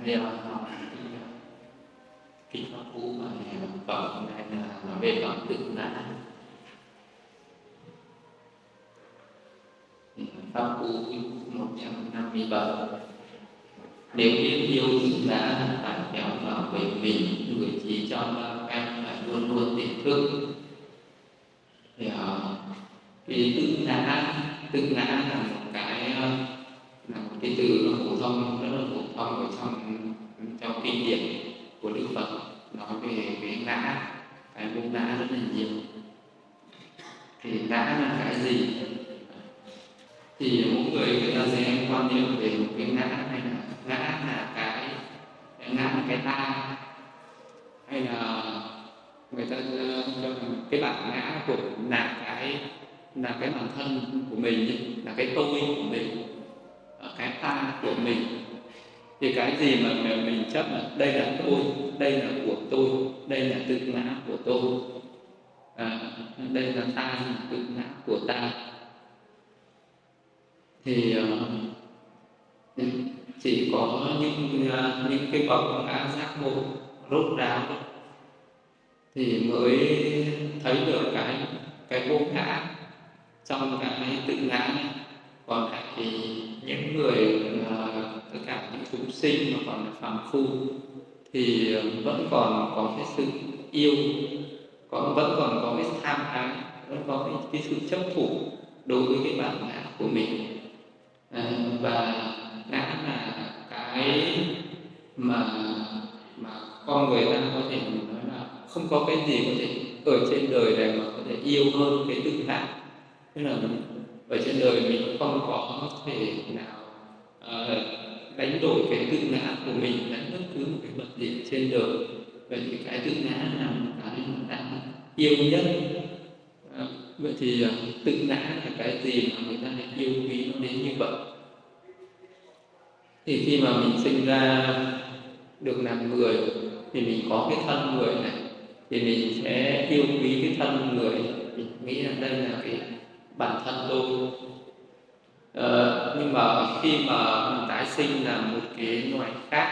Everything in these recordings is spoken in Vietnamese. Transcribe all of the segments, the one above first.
bây giờ học kinh pháp cú mà phẩm hôm nay là nói về phẩm tự ngã. Pháp cú 157. Nếu biết yêu tự ngã phải kéo vào về mình, người trí cho ba em phải luôn luôn tỉnh thức. Thì cái tự ngã là một cái từ nó phổ thông, rất là phổ thông ở trong kinh điển của Đức Phật nói về cái ngã, cái vô ngã rất là nhiều. Thì ngã là cái gì? Thì mỗi người ta sẽ quan niệm về một cái ngã, hay là ngã là cái ta, hay là người ta cái bản ngã của là cái bản thân của mình, là cái tôi của mình, cái ta của mình. Thì cái gì mà mình chấp là đây là tôi, đây là của tôi, đây là tự ngã của tôi, đây là ta, là tự ngã của ta, thì chỉ có những cái bậc ngã giác ngộ rốt ráo thì mới thấy được cái vô ngã trong cái tự ngã này. Còn lại thì những người tất cả những chúng sinh mà còn là phàm phu thì vẫn còn có cái sự yêu, vẫn còn có cái tham ái, vẫn có cái sự chấp thủ đối với cái bản ngã của mình. Và ngã là cái mà con người ta có thể nói là không có cái gì có thể ở trên đời này mà có thể yêu hơn cái tự ngã. Tức là ở trên đời mình không có thể nào đánh đổi cái tự ngã của mình đánh bất cứ một cái vật gì trên đời. Vậy thì cái tự ngã là một cái mà đáng yêu nhất. Vậy thì tự ngã là cái gì mà người ta lại yêu quý nó đến như vậy? Thì khi mà mình sinh ra được làm người thì mình có cái thân người này, thì mình sẽ yêu quý cái thân người, mình nghĩ là đây là cái bản thân tôi. Nhưng mà khi mà mình tái sinh là một cái loài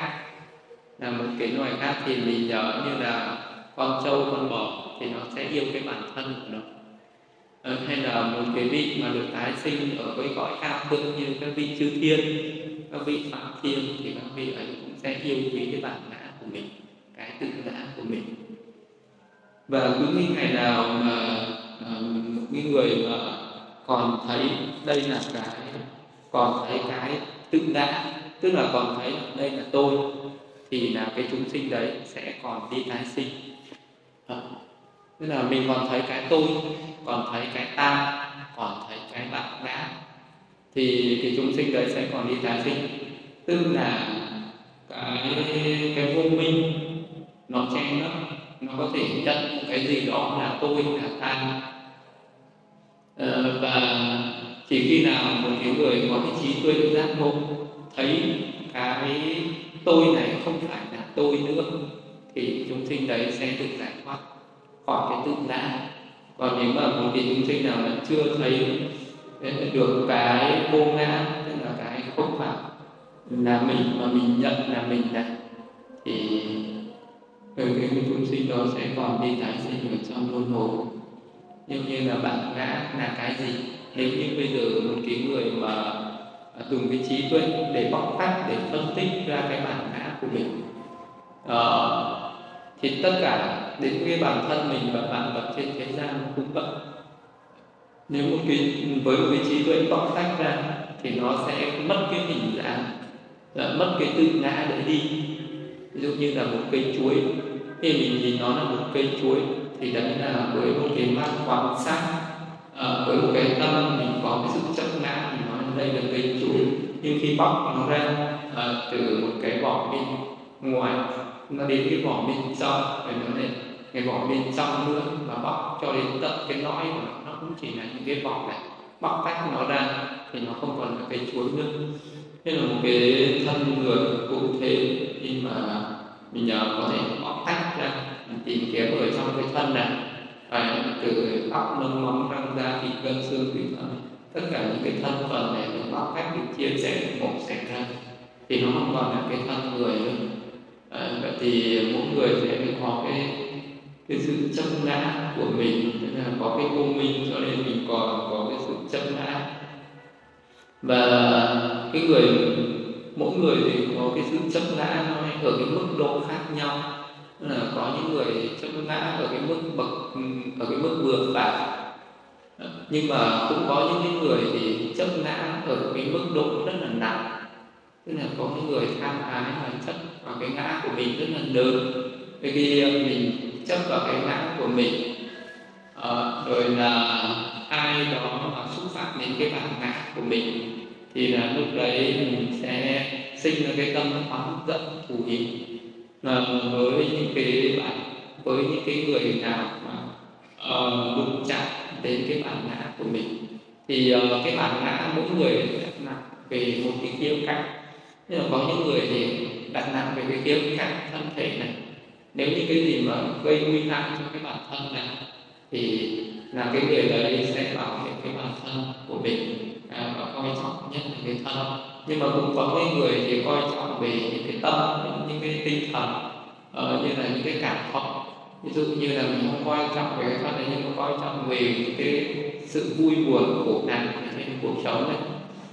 khác, thì mình như là con trâu, con bò thì nó sẽ yêu cái bản thân của nó. Hay là một cái vị mà được tái sinh ở cái cõi cao thượng như các vị chư thiên, các vị phạm thiên, thì các vị ấy cũng sẽ yêu quý cái bản ngã của mình, cái tự ngã của mình. Và cứ những ngày nào mà một người mà còn thấy đây là cái tự ngã, tức là còn thấy đây là tôi, thì là cái chúng sinh đấy sẽ còn đi tái sinh. Tức là mình còn thấy cái tôi, còn thấy cái ta, còn thấy cái bản ngã, thì cái chúng sinh đấy sẽ còn đi tái sinh. Tức là cái vô minh nó che lấp, nó có thể nhận một cái gì đó là tôi, là ta. Và chỉ khi nào một cái người có cái trí tuệ giác ngộ thấy cái tôi này không phải là tôi nữa, thì chúng sinh đấy sẽ được giải thoát khỏi cái tự ngã. Còn nếu mà một cái chúng sinh nào mà chưa thấy được cái vô ngã, tức là cái không phải là mình mà mình nhận là mình này, thì cái chúng sinh đó sẽ còn đi tái sinh ở trong luân hồi. Như là bản ngã là cái gì? Nếu như bây giờ một cái người mà dùng cái trí tuệ để bóc tách, để phân tích ra cái bản ngã của mình, thì tất cả đến cái bản thân mình và vạn vật trên thế gian cũng vậy. Nếu với một cái trí tuệ bóc tách ra thì nó sẽ mất cái hình dáng, mất cái tự ngã đấy đi. Ví dụ như là một cây chuối, khi mình nhìn nó là một cây chuối thì đấy là với một cái mắt quan sát, với một cái tâm mình có cái sự chấp ngã, mình nói đây là cây chuối. Nhưng khi bóc nó ra từ một cái vỏ bên ngoài nó đến cái vỏ bên trong, rồi nó đến cái vỏ bên trong nữa, và bóc cho đến tận cái lõi của nó cũng chỉ là những cái vỏ này. Bóc tách nó ra thì nó không còn là cây chuối nữa. Thế là một cái thân người cũng thế, khi mà mình có thể bóc tách ra, mình tìm kiếm ở trong cái thân này, từ tóc, lông, móng, răng, da, thịt, gân, xương, tủy thân, tất cả những cái thân phần này được bóc tách, được chia sẻ, được mổ xẻ ra, thì nó không còn là cái thân người nữa. thì mỗi người sẽ có cái sự chấp ngã của mình, tức là có cái vô minh, cho nên mình còn có cái sự chấp ngã. Và cái mỗi người thì có cái sự chấp ngã nó ở cái mức độ khác nhau. Tức là có những người chấp ngã ở cái mức vừa phải, nhưng mà cũng có những cái người thì chấp ngã ở cái mức độ rất là nặng. Tức là có những người tham ái và chấp vào cái ngã của mình rất là lớn. Khi mình chấp vào cái ngã của mình, rồi là ai đó mà xúc phạm đến cái bản ngã của mình, thì là lúc đấy mình sẽ sinh ra cái tâm oán giận thù hằn với những cái người nào mà đụng chạm đến cái bản ngã của mình. Thì cái bản ngã mỗi người đặt nặng về một cái khía cạnh. Nhưng mà có những người thì đặt nặng về cái khía cạnh thân thể này. Nếu như cái gì mà gây nguy hại cho cái bản thân này, thì là cái người đấy sẽ bảo vệ cái bản thân của mình và coi trọng nhất là cái thân. Nhưng mà cũng có cái người thì coi trọng về những cái tâm, những cái tinh thần, như là những cái cảm thọ. Ví dụ như là mình không coi trọng về cái thân này, nhưng mà coi trọng về những cái sự vui buồn khổ nạn trên cuộc sống này.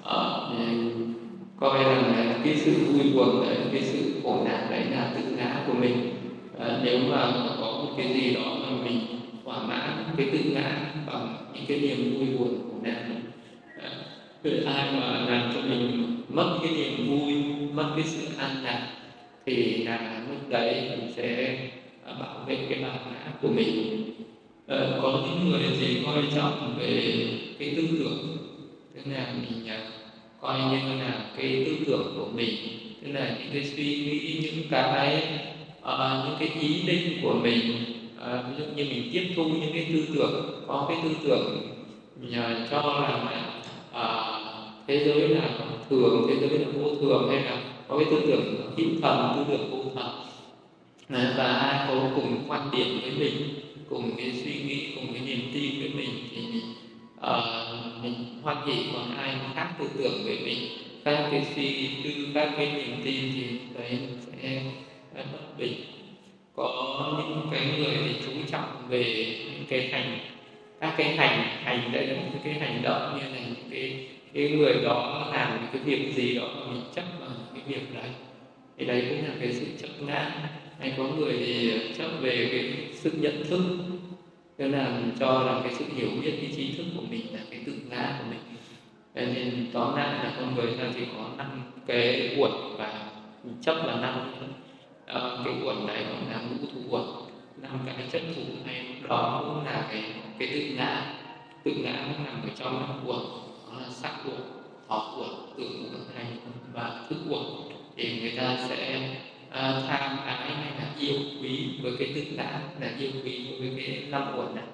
Coi rằng là cái sự vui buồn đấy, cái sự khổ nạn đấy là tự ngã của mình. Nếu mà có một cái gì đó mà mình thỏa mãn cái tự ngã bằng những cái niềm vui buồn khổ nạn, ai mà làm cho mình mất cái niềm vui, mất cái sự an lạc, thì là lúc đấy mình sẽ bảo vệ cái bản ngã của mình. Có những người thì coi trọng về cái tư tưởng, tức là mình coi như là cái tư tưởng của mình, tức là những cái suy nghĩ, những cái ý định của mình. Ví dụ như mình tiếp thu những cái tư tưởng, có cái tư tưởng cho rằng là thế giới là thường, thế giới là vô thường, hay là có cái tư tưởng hữu thần, tư tưởng vô thần. Và ai có cùng quan điểm với mình, cùng cái suy nghĩ, cùng cái niềm tin với mình, thì mình hoan hỉ. Còn ai khác tư tưởng với mình, khác cái suy tư, khác cái niềm tin, thì đấy mình sẽ bất bình. Có những cái người thì chú trọng về những cái các cái hành đây là những cái hành động, như là những cái người đó làm những cái việc gì đó mà mình chấp vào cái việc đấy, thì đấy cũng là cái sự chấp ngã. Hay có người thì chấp về cái sự nhận thức, tức là mình cho rằng cái sự hiểu biết, cái trí thức của mình là cái tự ngã của mình. Nên tóm lại là con người ta chỉ có 5 cái uẩn, và mình chấp là 5 cái uẩn này gọi là ngũ thủ uẩn, 5 cái chất thủ này, đó cũng là cái tự ngã. Tự ngã nó nằm ở trong 5 uẩn, đó là sắc uẩn, thọ uẩn, tưởng uẩn, hành và thức uẩn. Thì người ta sẽ tham ái hay là yêu quý với cái tự ngã, là yêu quý với cái 5 uẩn này.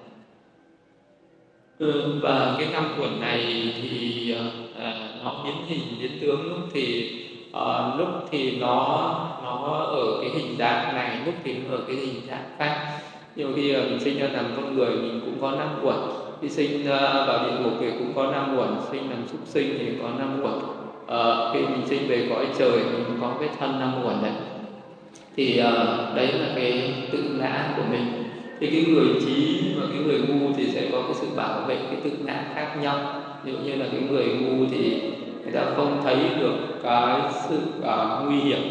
Và cái 5 uẩn này thì nó biến hình biến tướng, lúc thì nó ở cái hình dạng này, lúc thì nó ở cái hình dạng khác. Nhiều khi mình sinh ra làm con người mình cũng có 5 uẩn, khi sinh vào địa ngục thì cũng có 5 uẩn, sinh làm súc sinh thì có 5 uẩn, khi mình sinh về cõi trời mình cũng có cái thân 5 uẩn này. Thì đấy là cái tự ngã của mình. Thì cái người trí và cái người ngu thì sẽ có cái sự bảo vệ cái tự ngã khác nhau. Ví dụ như là cái người ngu thì người ta không thấy được cái sự nguy hiểm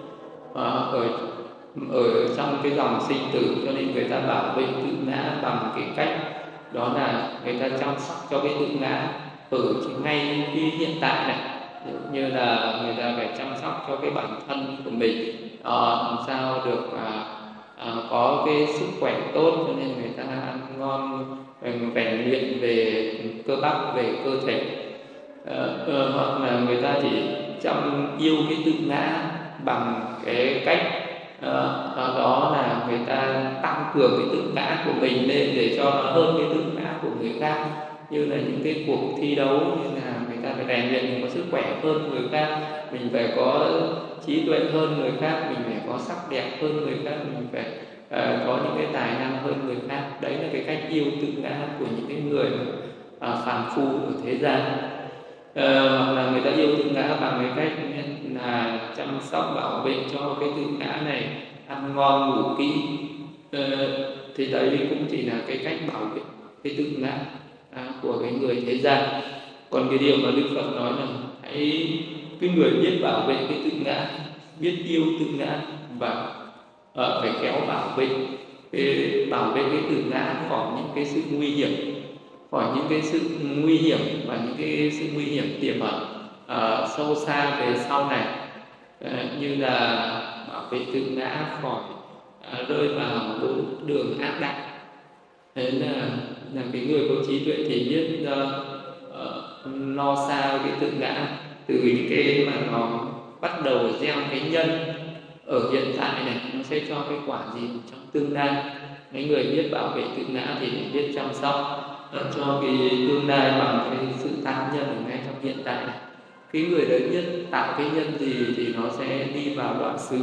ở trong cái dòng sinh tử, cho nên người ta bảo vệ tự ngã bằng cái cách đó là người ta chăm sóc cho cái tự ngã ở ngay cái hiện tại này. Như là người ta phải chăm sóc cho cái bản thân của mình, làm sao được có cái sức khỏe tốt, cho nên người ta ăn ngon, rèn luyện về cơ bắp, về cơ thể. Hoặc là người ta chỉ yêu cái tự ngã bằng cái cách đó là người ta tăng cường cái tự ngã của mình lên để cho nó hơn cái tự ngã của người khác. Như là những cái cuộc thi đấu, như là người ta phải rèn luyện mình có sức khỏe hơn người khác, mình phải có trí tuệ hơn người khác, mình phải có sắc đẹp hơn người khác, mình phải có những cái tài năng hơn người khác. Đấy là cái cách yêu tự ngã của những cái người phàm phu ở thế gian. Hoặc là người ta yêu tự ngã bằng cái cách là chăm sóc bảo vệ cho cái tự ngã này ăn ngon ngủ kỹ, thì đấy cũng chỉ là cái cách bảo vệ cái tự ngã của cái người thế gian. Còn cái điều mà Đức Phật nói là hãy cái người biết bảo vệ cái tự ngã, biết yêu tự ngã và phải khéo bảo vệ cái tự ngã khỏi những cái sự nguy hiểm, khỏi những cái sự nguy hiểm và những cái sự nguy hiểm tiềm ẩn sâu xa về sau này, như là bảo vệ tự ngã khỏi rơi vào đường ác đạo. Thế là cái người có trí tuệ thì biết lo xa cái tự ngã từ những cái mà nó bắt đầu gieo cái nhân ở hiện tại này, nó sẽ cho cái quả gì trong tương lai. Mấy người biết bảo vệ tự ngã thì biết chăm sóc cho cái tương lai bằng cái sự tạo nhân ở ngay trong hiện tại này. Cái người đấy biết tạo cái nhân gì thì nó sẽ đi vào đoạn xứ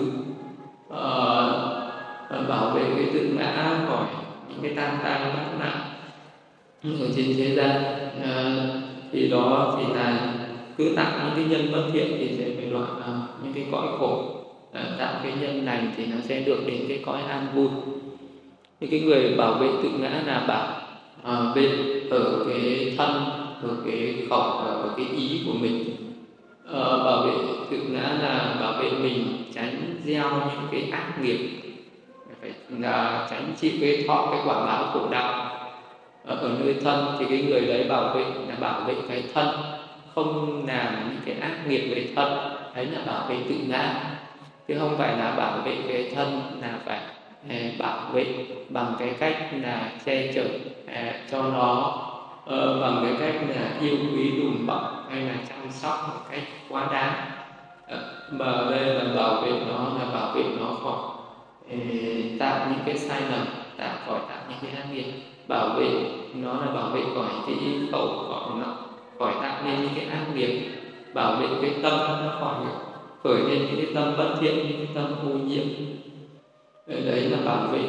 bảo vệ cái tự ngã khỏi những cái tam tai bát nạn ở trên thế gian. Thì đó thì là cứ tạo những cái nhân bất thiện thì sẽ phải loại những cái cõi khổ, tạo cái nhân lành thì nó sẽ được đến cái cõi an vui. Thì cái người bảo vệ tự ngã là bảo vệ ở cái thân, ở cái khẩu và ở cái ý của mình. Bảo vệ tự ngã là bảo vệ mình tránh gieo những cái ác nghiệp, phải tránh chịu cái thọ cái quả báo khổ đau. Ở nơi thân thì cái người đấy bảo vệ là bảo vệ cái thân, không làm những cái ác nghiệp về thân, đấy là bảo vệ tự ngã. Chứ không phải là bảo vệ cái thân là phải bảo vệ bằng cái cách là che chở cho nó, bằng cái cách là yêu quý đùm bọc hay là chăm sóc một cách quá đáng. Mà ở đây là bảo vệ nó là bảo vệ nó khỏi tạo những cái sai lầm, khỏi tạo những cái ác nghiệp. Bảo vệ nó là bảo vệ khỏi cái khẩu, khỏi tạo nên những cái ác nghiệp. Bảo vệ cái tâm nó khỏi khởi lên những cái tâm bất thiện, những cái tâm ô nhiễm. Đấy là bảo vệ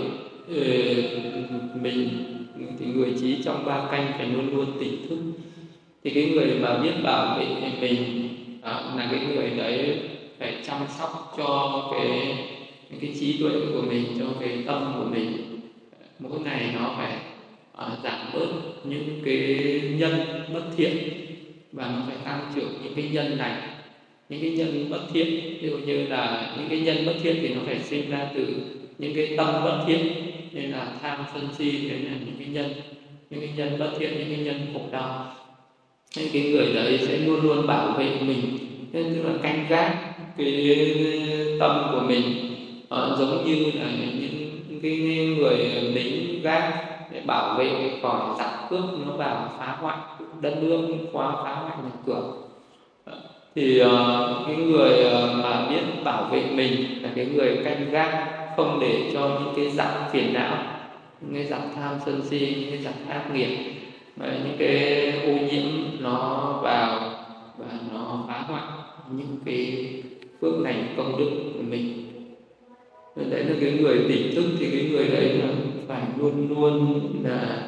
mình. Thì người trí trong ba canh phải luôn luôn tỉnh thức. Thì cái người mà biết bảo vệ mình là cái người đấy phải chăm sóc cho cái trí tuệ của mình, cho cái tâm của mình. Mỗi ngày nó phải giảm bớt những cái nhân bất thiện và nó phải tăng trưởng những cái nhân lành. Những cái nhân bất thiện, ví dụ như là những cái nhân bất thiện thì nó phải sinh ra từ những cái tâm bất thiện, nên là tham sân si, đấy là những cái nhân bất thiện, những cái nhân khổ đau. Nên cái người đấy sẽ luôn luôn bảo vệ mình, nên tức là canh gác cái tâm của mình, giống như là những cái người lính gác để bảo vệ khỏi giặc cướp nó vào phá hoại đất nước, phá hoại nhà cửa. Thì cái người mà biết bảo vệ mình là cái người canh gác, không để cho những cái giặc phiền não, những cái giặc tham sân si, những cái giặc ác nghiệp, những cái ô nhiễm nó vào và nó phá hoại những cái phước lành công đức của mình. Đấy là cái người tỉnh thức, thì cái người đấy là phải luôn luôn là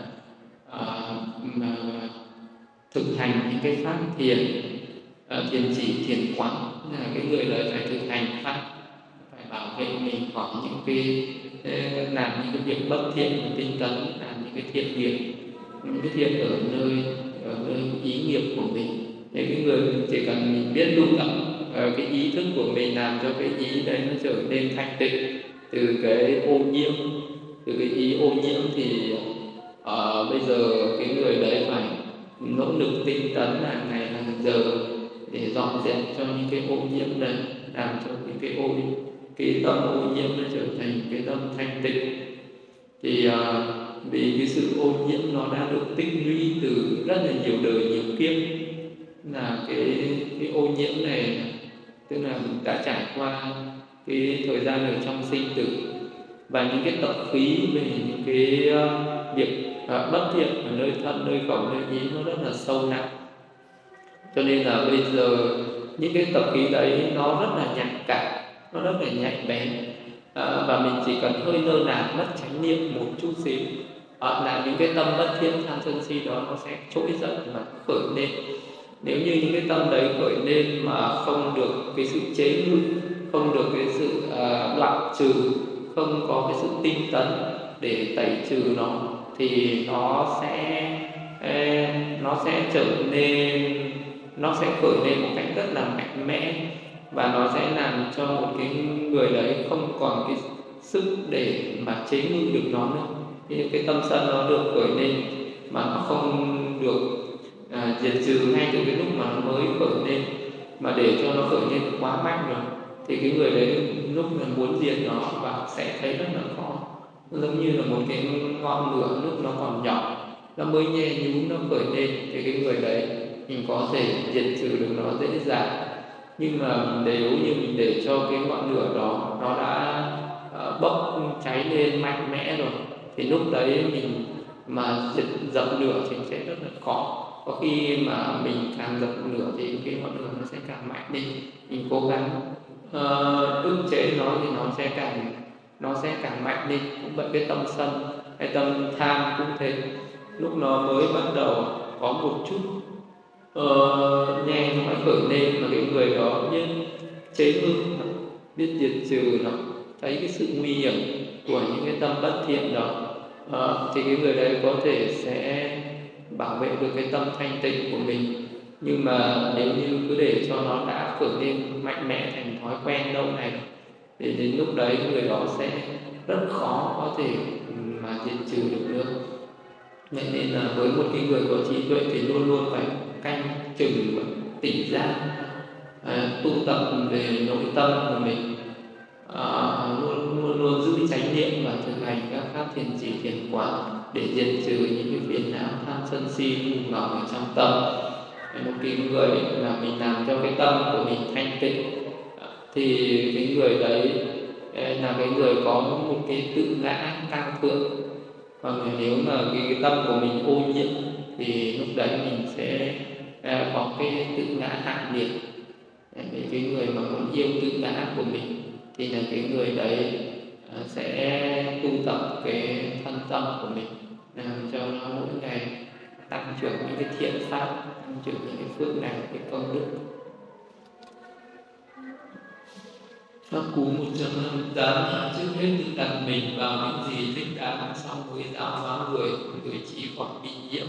thực hành những cái pháp thiền, thiền chỉ, thiền quán. Là cái người đấy phải thực hành pháp, phải bảo vệ mình khỏi những cái làm những cái việc bất thiện và tinh tấn, làm những cái thiện nghiệp, những cái thiện ở nơi ý nghiệp của mình. Thế cái người chỉ cần mình biết lưu tập cái ý thức của mình, làm cho cái ý đấy nó trở nên thanh tịnh từ cái ô nhiễm, từ cái ý ô nhiễm. Thì bây giờ cái người đấy phải nỗ lực tinh tấn hàng ngày hàng giờ để dọn dẹp cho những cái ô nhiễm này, làm cho những cái tâm ô nhiễm nó trở thành cái tâm thanh tịnh. Thì vì cái sự ô nhiễm nó đã được tích lũy từ rất là nhiều đời nhiều kiếp, là cái ô nhiễm này, tức là mình đã trải qua cái thời gian ở trong sinh tử, và những cái tập khí về những cái việc bất thiện ở nơi thân, nơi khẩu, nơi ý nó rất là sâu nặng. Cho nên là bây giờ những cái tập khí đấy nó rất là nhạy cảm, nó rất là nhạy bén, và mình chỉ cần hơi lơ là mất chánh niệm một chút xíu là những cái tâm bất thiện tham sân si đó nó sẽ trỗi dậy và khởi lên. Nếu như những cái tâm đấy khởi lên mà không được cái sự chế ngự, không được cái sự loại trừ, không có cái sự tinh tấn để tẩy trừ nó, thì nó sẽ trở nên, nó sẽ khởi lên một cách rất là mạnh mẽ, và nó sẽ làm cho một cái người đấy không còn cái sức để mà chế ngự được nó nữa. Thì cái tâm sân nó được khởi lên mà nó không được diệt trừ ngay từ cái lúc mà nó mới khởi lên, mà để cho nó khởi lên quá mạnh rồi, thì cái người đấy lúc mà muốn diệt nó và sẽ thấy rất là khó. Giống như là một cái ngọn lửa lúc nó còn nhỏ, nó mới nhe nhúm nó khởi lên, thì cái người đấy mình có thể diệt trừ được nó dễ dàng. Nhưng mà nếu như mình để cho cái ngọn lửa đó nó đã bốc cháy lên mạnh mẽ rồi, thì lúc đấy mình mà dập lửa thì sẽ rất là khó. Có khi mà mình càng dập lửa thì cái ngọn lửa nó sẽ càng mạnh đi. Mình cố gắng ức chế nó thì nó sẽ càng mạnh đi. Cũng vậy, cái tâm sân hay tâm tham cũng thế. Lúc nó mới bắt đầu có một chút nhe nó khởi lên, mà cái người đó biết chế ngự, biết diệt trừ nó, thấy cái sự nguy hiểm của những cái tâm bất thiện đó, thì cái người đấy có thể sẽ bảo vệ được cái tâm thanh tịnh của mình. Nhưng mà nếu như cứ để cho nó đã khởi lên mạnh mẽ thành thói quen lâu ngày, thì đến lúc đấy người đó sẽ rất khó có thể mà diệt trừ được nữa. Vậy nên là với một cái người có trí tuệ thì luôn luôn phải canh chừng và tỉnh giác, tu tập về nội tâm của mình, luôn giữ chánh niệm và thực hành các pháp thiền chỉ thiền quán để diệt trừ những cái phiền não tham sân si ngu ngỏ ở trong tâm. Một cái người mà mình làm cho cái tâm của mình thanh tịnh, thì cái người đấy là cái người có một cái tự ngã cao thượng. Còn nếu mà cái tâm của mình ô nhiễm thì lúc đấy mình sẽ có cái tự ngã hạ liệt. Để cái người mà muốn yêu tự ngã của mình thì là cái người đấy sẽ tu tập cái thân tâm của mình, làm cho nó mỗi ngày tăng trưởng những cái thiện pháp, tăng trưởng những cái phước lành, cái công đức. Pháp cú 158: trước hết tự đặt mình vào những gì thích đáng, xong mới giáo hóa người trí khỏi bị nhiễm.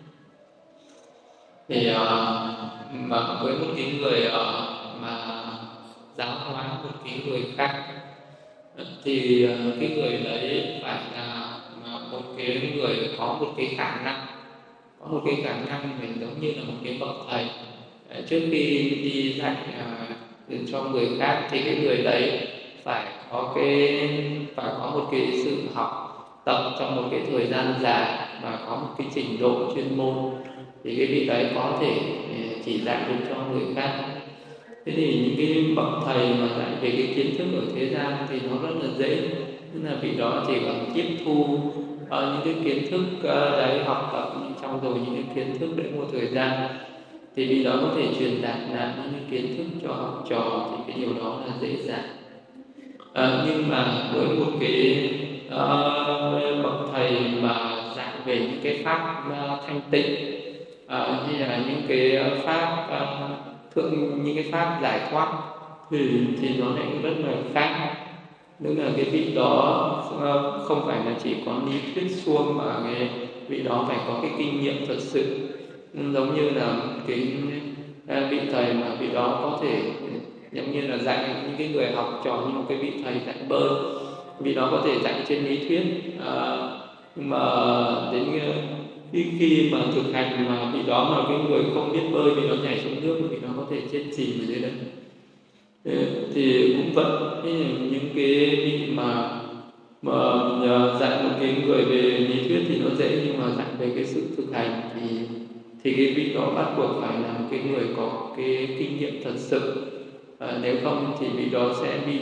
Thì mà với một cái người mà giáo hóa một cái người khác, thì cái người đấy phải là một cái người có một cái khả năng, mình giống như là một cái bậc thầy. Trước khi đi dạy cho người khác thì cái người đấy phải có một cái sự học tập trong một cái thời gian dài và có một cái trình độ chuyên môn, thì cái vị đấy có thể chỉ dạy được cho người khác. Thế thì những cái bậc thầy mà dạy về cái kiến thức ở thế gian thì nó rất là dễ, tức là vị đó chỉ cần tiếp thu những cái kiến thức đấy, học tập trong rồi những cái kiến thức đấy một thời gian, thì vị đó có thể truyền đạt lại những cái kiến thức cho học trò, thì cái điều đó là dễ dàng. Nhưng mà với một cái bậc thầy mà dạy về những cái pháp thanh tịnh, hay là những cái pháp những cái pháp giải thoát, thì nó lại rất là khác. Tức là cái vị đó không phải là chỉ có lý thuyết suông, mà cái vị đó phải có cái kinh nghiệm thật sự. Giống như là cái vị thầy mà vị đó có thể giống như là dạy những cái người học trò như một cái vị thầy dạy bơi, vị đó có thể dạy trên lý thuyết, nhưng mà đến khi mà thực hành mà vị đó mà cái người không biết bơi, vị đó nhảy xuống nước, vị đó có thể chết chìm ở dưới đấy. Thì cũng vậy, những cái vị mà dạy một cái người về lý thuyết thì nó dễ, nhưng mà dạy về cái sự thực hành thì cái vị đó bắt buộc phải là một cái người có cái kinh nghiệm thật sự. Nếu không thì vị đó sẽ bị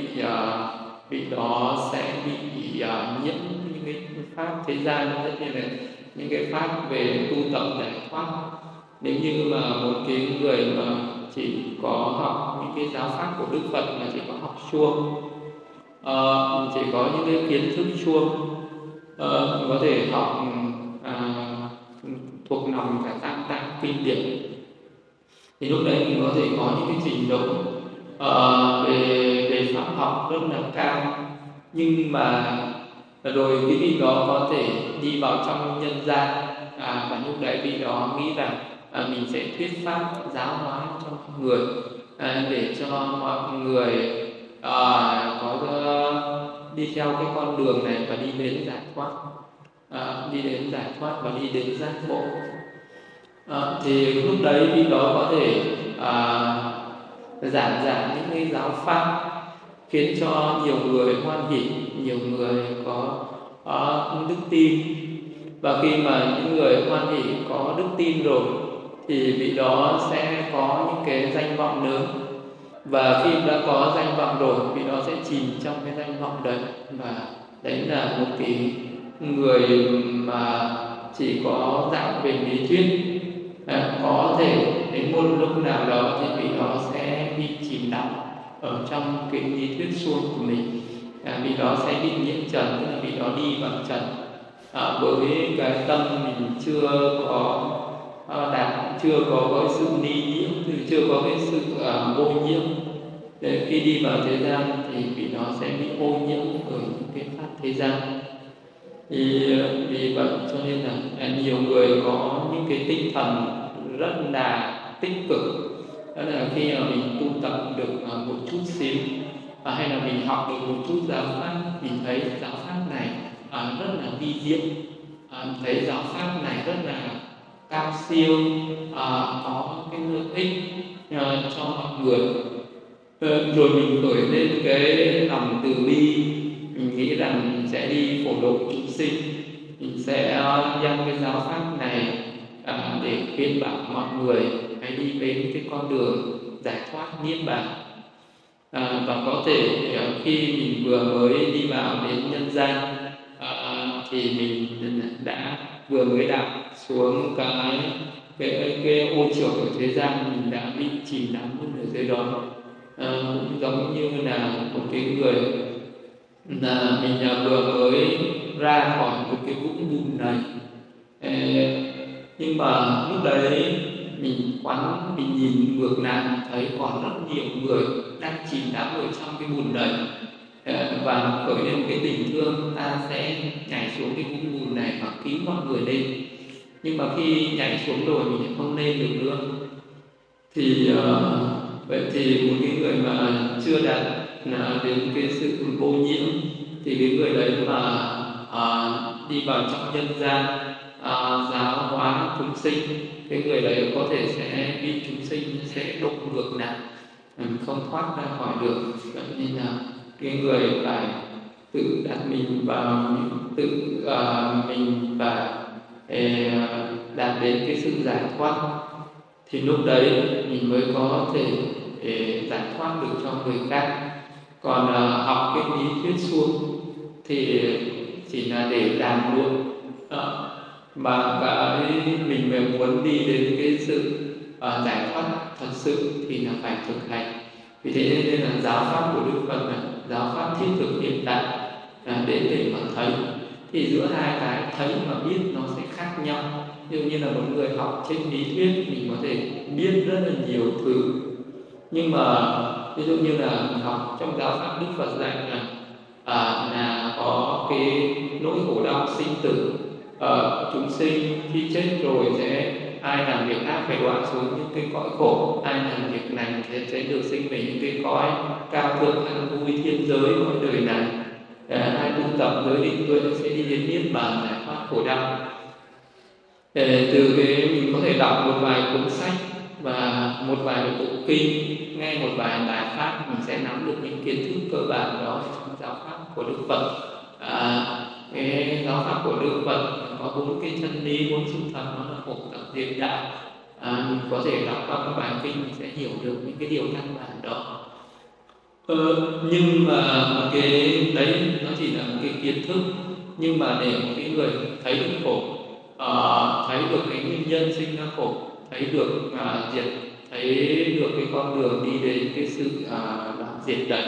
nhiễm những cái pháp thế gian, rất như là những cái pháp về tu tập giải thoát. Nếu như mà một cái người mà chỉ có học những cái giáo pháp của Đức Phật, mà chỉ có học suông, chỉ có những cái kiến thức suông, có thể học thuộc lòng cả tam tạng kinh điển, thì lúc đấy mình có thể có những cái trình độ về về pháp học rất là cao, nhưng mà rồi cái vị đó có thể đi vào trong nhân gian, và lúc đấy vị đó nghĩ rằng mình sẽ thuyết pháp giáo hóa cho mọi người, để cho mọi người có đi theo cái con đường này và đi đến giải thoát, và đi đến giác ngộ. Thì lúc đấy vị đó có thể giảng những cái giáo pháp khiến cho nhiều người hoan hỷ, nhiều người có đức tin. Và khi mà những người hoan hỷ có đức tin rồi thì vị đó sẽ có những cái danh vọng lớn, và khi đã có danh vọng rồi vị đó sẽ chìm trong cái danh vọng đấy. Và đấy là một cái người mà chỉ có dạng về lý thuyết, có thể đến một lúc nào đó thì vị đó sẽ bị chìm đắm ở trong cái lý thuyết suông của mình, vị đó sẽ bị nhiễm trần, tức là vị đó đi vào trần, bởi cái tâm mình chưa có chưa có cái sự ni nhiễm, chưa có cái sự ô nhiễm. Để khi đi vào thế gian thì vị đó sẽ bị ô nhiễm bởi những cái pháp thế gian. Thì vì vậy cho nên là nhiều người có những cái tinh thần rất là tích cực, đó là khi mà mình tu tập được một chút xíu, hay là mình học được một chút giáo pháp, mình thấy giáo pháp này rất là vi diệu, thấy giáo pháp này rất là cao siêu, có cái lợi ích cho mọi người, rồi mình khởi lên cái lòng từ bi, mình nghĩ rằng mình sẽ đi phổ độ chúng sinh, mình sẽ dâng cái giáo pháp này để khuyên bảo mọi người hãy đi đến cái con đường giải thoát niết bàn. Và có thể khi mình vừa mới đi vào đến nhân gian thì mình đã vừa mới đạp xuống cái ô trượt ở thế gian, mình đã bị chìm đắm ở dưới đó. Cũng giống như là một cái người là mình vừa mới ra khỏi một cái vũng bùn này, nhưng mà lúc đấy mình nhìn ngược lại, mình thấy còn rất nhiều người đang chìm đắm ở trong cái bùn này, và khởi lên một cái tình thương, ta sẽ nhảy xuống cái vũng bùn này và cứu mọi người lên. Nhưng mà khi nhảy xuống rồi mình không lên được nữa. Thì vậy thì một cái người mà chưa đạt đến cái sự vô nhiễm thì cái người đấy mà đi vào trong nhân gian giáo hóa chúng sinh, cái người đấy có thể sẽ bị chúng sinh sẽ đụng ngược lại, không thoát ra khỏi được. Vậy nên là cái người phải tự đặt mình vào, mình phải đạt đến cái sự giải thoát, thì lúc đấy mình mới có thể giải thoát được cho người khác. Còn học cái lý thuyết suông thì chỉ là để đàm luận, mà cái mình mà muốn đi đến cái sự giải thoát thật sự thì là phải thực hành. Vì thế nên là giáo pháp của Đức Phật là giáo pháp thiết thực hiện tại, đến để mà thấy. Thì giữa hai cái thấy và biết nó sẽ khác nhau. Ví dụ như là một người học trên lý thuyết, mình có thể biết rất là nhiều thứ, nhưng mà ví dụ như là mình học trong giáo pháp Đức Phật dạy là có cái nỗi khổ đau sinh tử, chúng sinh khi chết rồi sẽ ai làm việc ác phải đọa xuống những cái cõi khổ, ai làm việc lành sẽ được sinh về những cái cõi cao thượng an vui thiên giới cõi đời này, ai tu tập giới định tuệ sẽ đi đến niết bàn giải thoát khổ đau. Từ cái mình có thể đọc một vài cuốn sách và một vài bộ kinh, nghe một vài bài pháp, mình sẽ nắm được những kiến thức cơ bản đó trong giáo pháp của Đức Phật. Cái giáo pháp của Đức Phật có 4 cái chân lý, 4 sự thật, nó là phổ tập diệt đạo. Mình có thể đọc qua các bài kinh, mình sẽ hiểu được những cái điều căn bản đó. Nhưng mà cái đấy nó chỉ là một cái kiến thức, nhưng mà để một cái người thấy được khổ, thấy được cái nguyên nhân sinh ra khổ, thấy được diệt, thấy được cái con đường đi đến cái sự đoạn diệt đấy,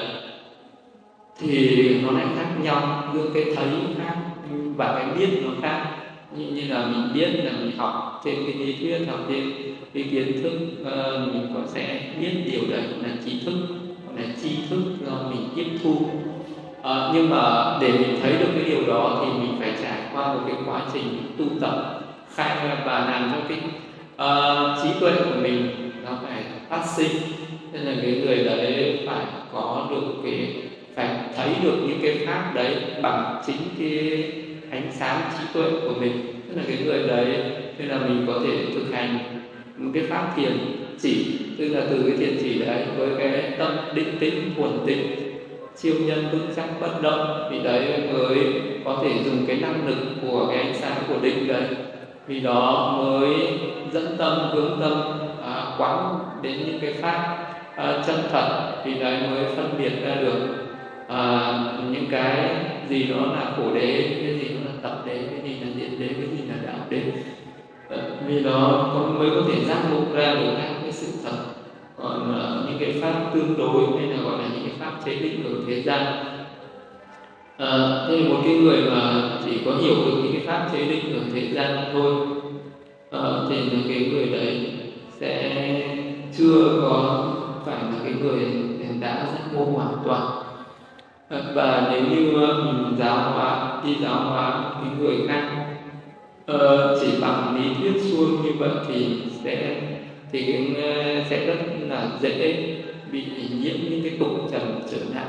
thì nó lại khác nhau. Giữa cái thấy khác và cái biết nó khác. Như là mình biết là mình học trên cái lý thuyết, học trên cái kiến thức, mình có sẽ biết điều đấy là trí thức, là tri thức do mình tiếp thu. Nhưng mà để mình thấy được cái điều đó thì mình phải trải qua một cái quá trình tu tập khai và làm cho cái trí tuệ của mình nó phải phát sinh. Nên là cái người đấy phải có được phải thấy được những cái pháp đấy bằng chính cái ánh sáng trí tuệ của mình. Tức là cái người đấy, nên là mình có thể thực hành một cái pháp thiền chỉ, tức là từ cái thiền chỉ đấy với cái tâm định tĩnh thuần tịnh, siêu nhân vững chắc bất động, vì đấy mới có thể dùng cái năng lực của cái ánh sáng của định đấy, vì đó mới dẫn tâm hướng tâm quán đến những cái pháp chân thật, vì đấy mới phân biệt ra được những cái gì nó là khổ đế, cái gì nó là tập đế, cái gì là diệt đế, cái gì là đạo đế. Vì nó mới có thể giác ngộ ra được các cái sự thật. Còn những cái pháp tương đối hay là gọi là những cái pháp chế định ở thế gian, thế một cái người mà chỉ có hiểu được những cái pháp chế định ở thế gian thôi, thì là cái người đấy sẽ chưa có phải là cái người đã giác ngộ hoàn toàn. Và nếu như mình giáo hóa cái người khác chỉ bằng lý thuyết suông như vậy thì sẽ rất là dễ bị nhiễm những cái tục trần trở nặng.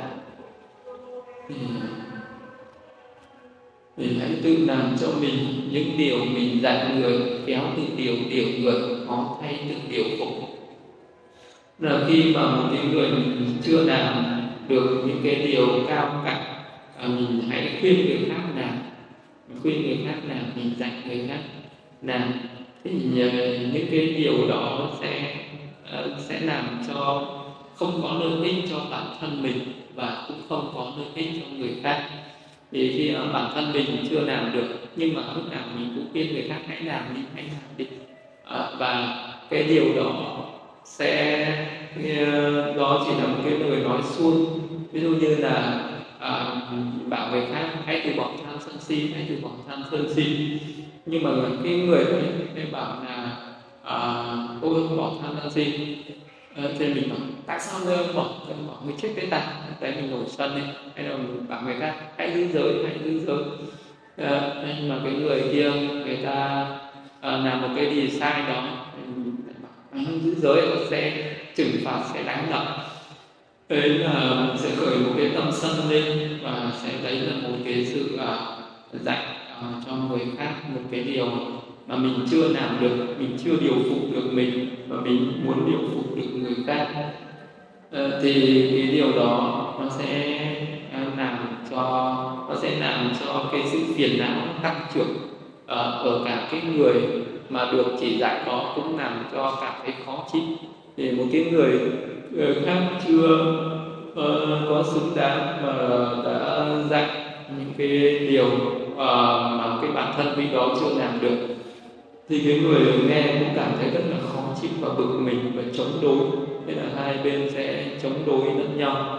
Thì hãy tự làm cho mình những điều mình dạy người, kéo từ điều người, có thay từ điều phục. Là khi mà một cái người mình chưa làm được những cái điều cao cả, mình hãy khuyên người khác làm, mình dạy người khác làm, thì những cái điều đó sẽ làm cho không có lợi ích cho bản thân mình và cũng không có lợi ích cho người khác. Vì khi bản thân mình chưa làm được, nhưng mà lúc nào mình cũng khuyên người khác hãy làm đi. Và cái điều đó đó chỉ là một cái lời nói suông. Ví dụ như là bảo người khác hãy từ bỏ tham sân si, nhưng mà cái người ấy bảo là tôi không bỏ tham sân si, cho nên mình bảo tại sao ngươi không bỏ, người chết cái ta, tại mình nổi sân ấy. Hay là mình bảo người khác hãy giữ giới. Nhưng mà cái người kia người ta làm một cái gì sai đó, mình giữ giới sẽ trừng phạt, sẽ đánh đập. Đấy là sẽ khởi một cái tâm sân lên, và sẽ đấy là một cái sự dạy cho người khác một cái điều mà mình chưa làm được, mình chưa điều phục được mình, và mình muốn điều phục được người khác. Thì cái điều đó nó sẽ làm cho cái sự phiền não tăng trưởng ở cả cái người mà được chỉ dạy đó, cũng làm cho cảm thấy khó chịu. Thì một cái người khác chưa có xứng đáng mà đã dạy những cái điều mà cái bản thân vị đó chưa làm được, thì cái người nghe cũng cảm thấy rất là khó chịu và bực mình và chống đối. Thế là hai bên sẽ chống đối lẫn nhau.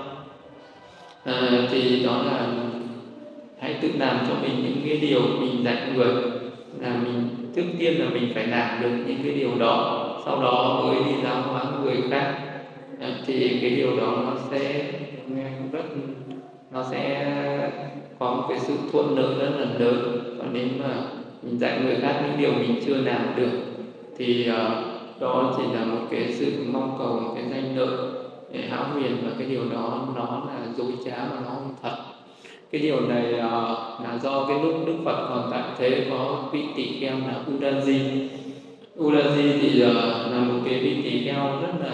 Thì đó là hãy tự làm cho mình những cái điều mình dạy người, là mình trước tiên là mình phải làm được những cái điều đó, sau đó mới đi giáo hóa người khác. Thì cái điều đó nó sẽ có một cái sự thuận lợi rất là lớn. Còn nếu mà mình dạy người khác những điều mình chưa làm được thì đó chỉ là một cái sự mong cầu, một cái danh lợi để hão huyền, và cái điều đó nó là dối trá và nó không thật. Cái điều này là do cái lúc Đức Phật còn tại thế có vị tỳ kheo là Udaji thì là một cái vị tỳ kheo rất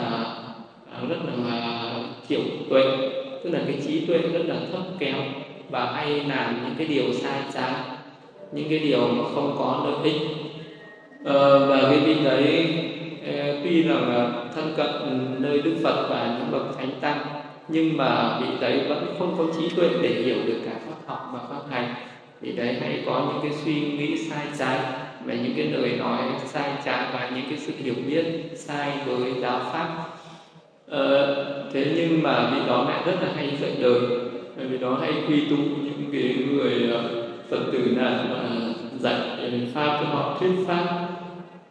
là thiểu tuệ, tức là cái trí tuệ rất là thấp kém và hay làm những cái điều sai trái, những cái điều mà không có lợi ích. Và cái vị đấy tuy rằng là thân cận nơi Đức Phật và những bậc thánh tăng, nhưng mà vị đấy vẫn không có trí tuệ để hiểu được cả pháp học và pháp hành. Vị đấy hay có những cái suy nghĩ sai trái và những cái lời nói sai trái và những cái sự hiểu biết sai với giáo pháp. Thế nhưng mà vị đó lại rất là hay dạy đời, vì đó hay quy tụ những cái người Phật tử nào mà dạy pháp cho họ thuyết pháp.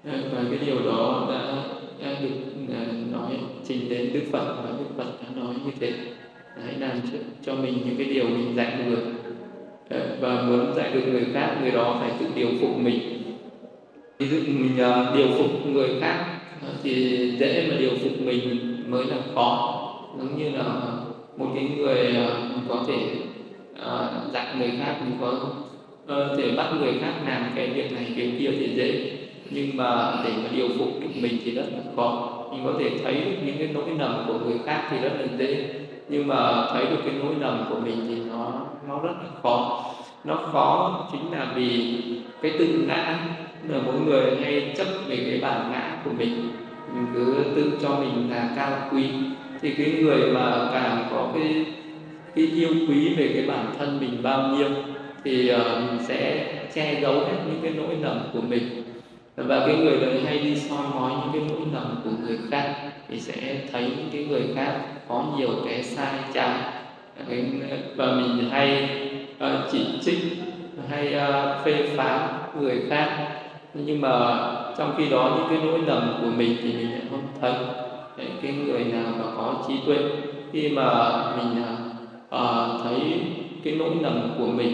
Và cái điều đó đã được nói trình đến Đức Phật, và Đức Phật đã nói như thế: hãy làm cho mình những cái điều mình dạy được, và muốn dạy được người khác, người đó phải tự điều phục mình. Ví dụ mình điều phục người khác thì dễ, mà điều phục mình mới là khó. Giống như là một cái người có thể dạy người khác, mình có thể bắt người khác làm cái việc này cái kia thì dễ, nhưng mà để mà điều phục được mình thì rất là khó. Mình có thể thấy được những cái nỗi lầm của người khác thì rất là dễ, nhưng mà thấy được cái nỗi lầm của mình thì nó rất là khó. Nó khó chính là vì cái tự ngã, là mỗi người hay chấp về cái bản ngã của mình cứ tự cho mình là cao quý. Thì cái người mà càng có cái yêu quý về cái bản thân mình bao nhiêu thì mình sẽ che giấu hết những cái nỗi lầm của mình. Và cái người đấy hay đi soi mói những cái nỗi lầm của người khác thì sẽ thấy những cái người khác có nhiều cái sai trái, và mình hay chỉ trích, hay phê phán người khác, nhưng mà trong khi đó những cái nỗi lầm của mình thì mình lại không thấy. Cái người nào mà có trí tuệ, khi mà mình thấy cái nỗi lầm của mình,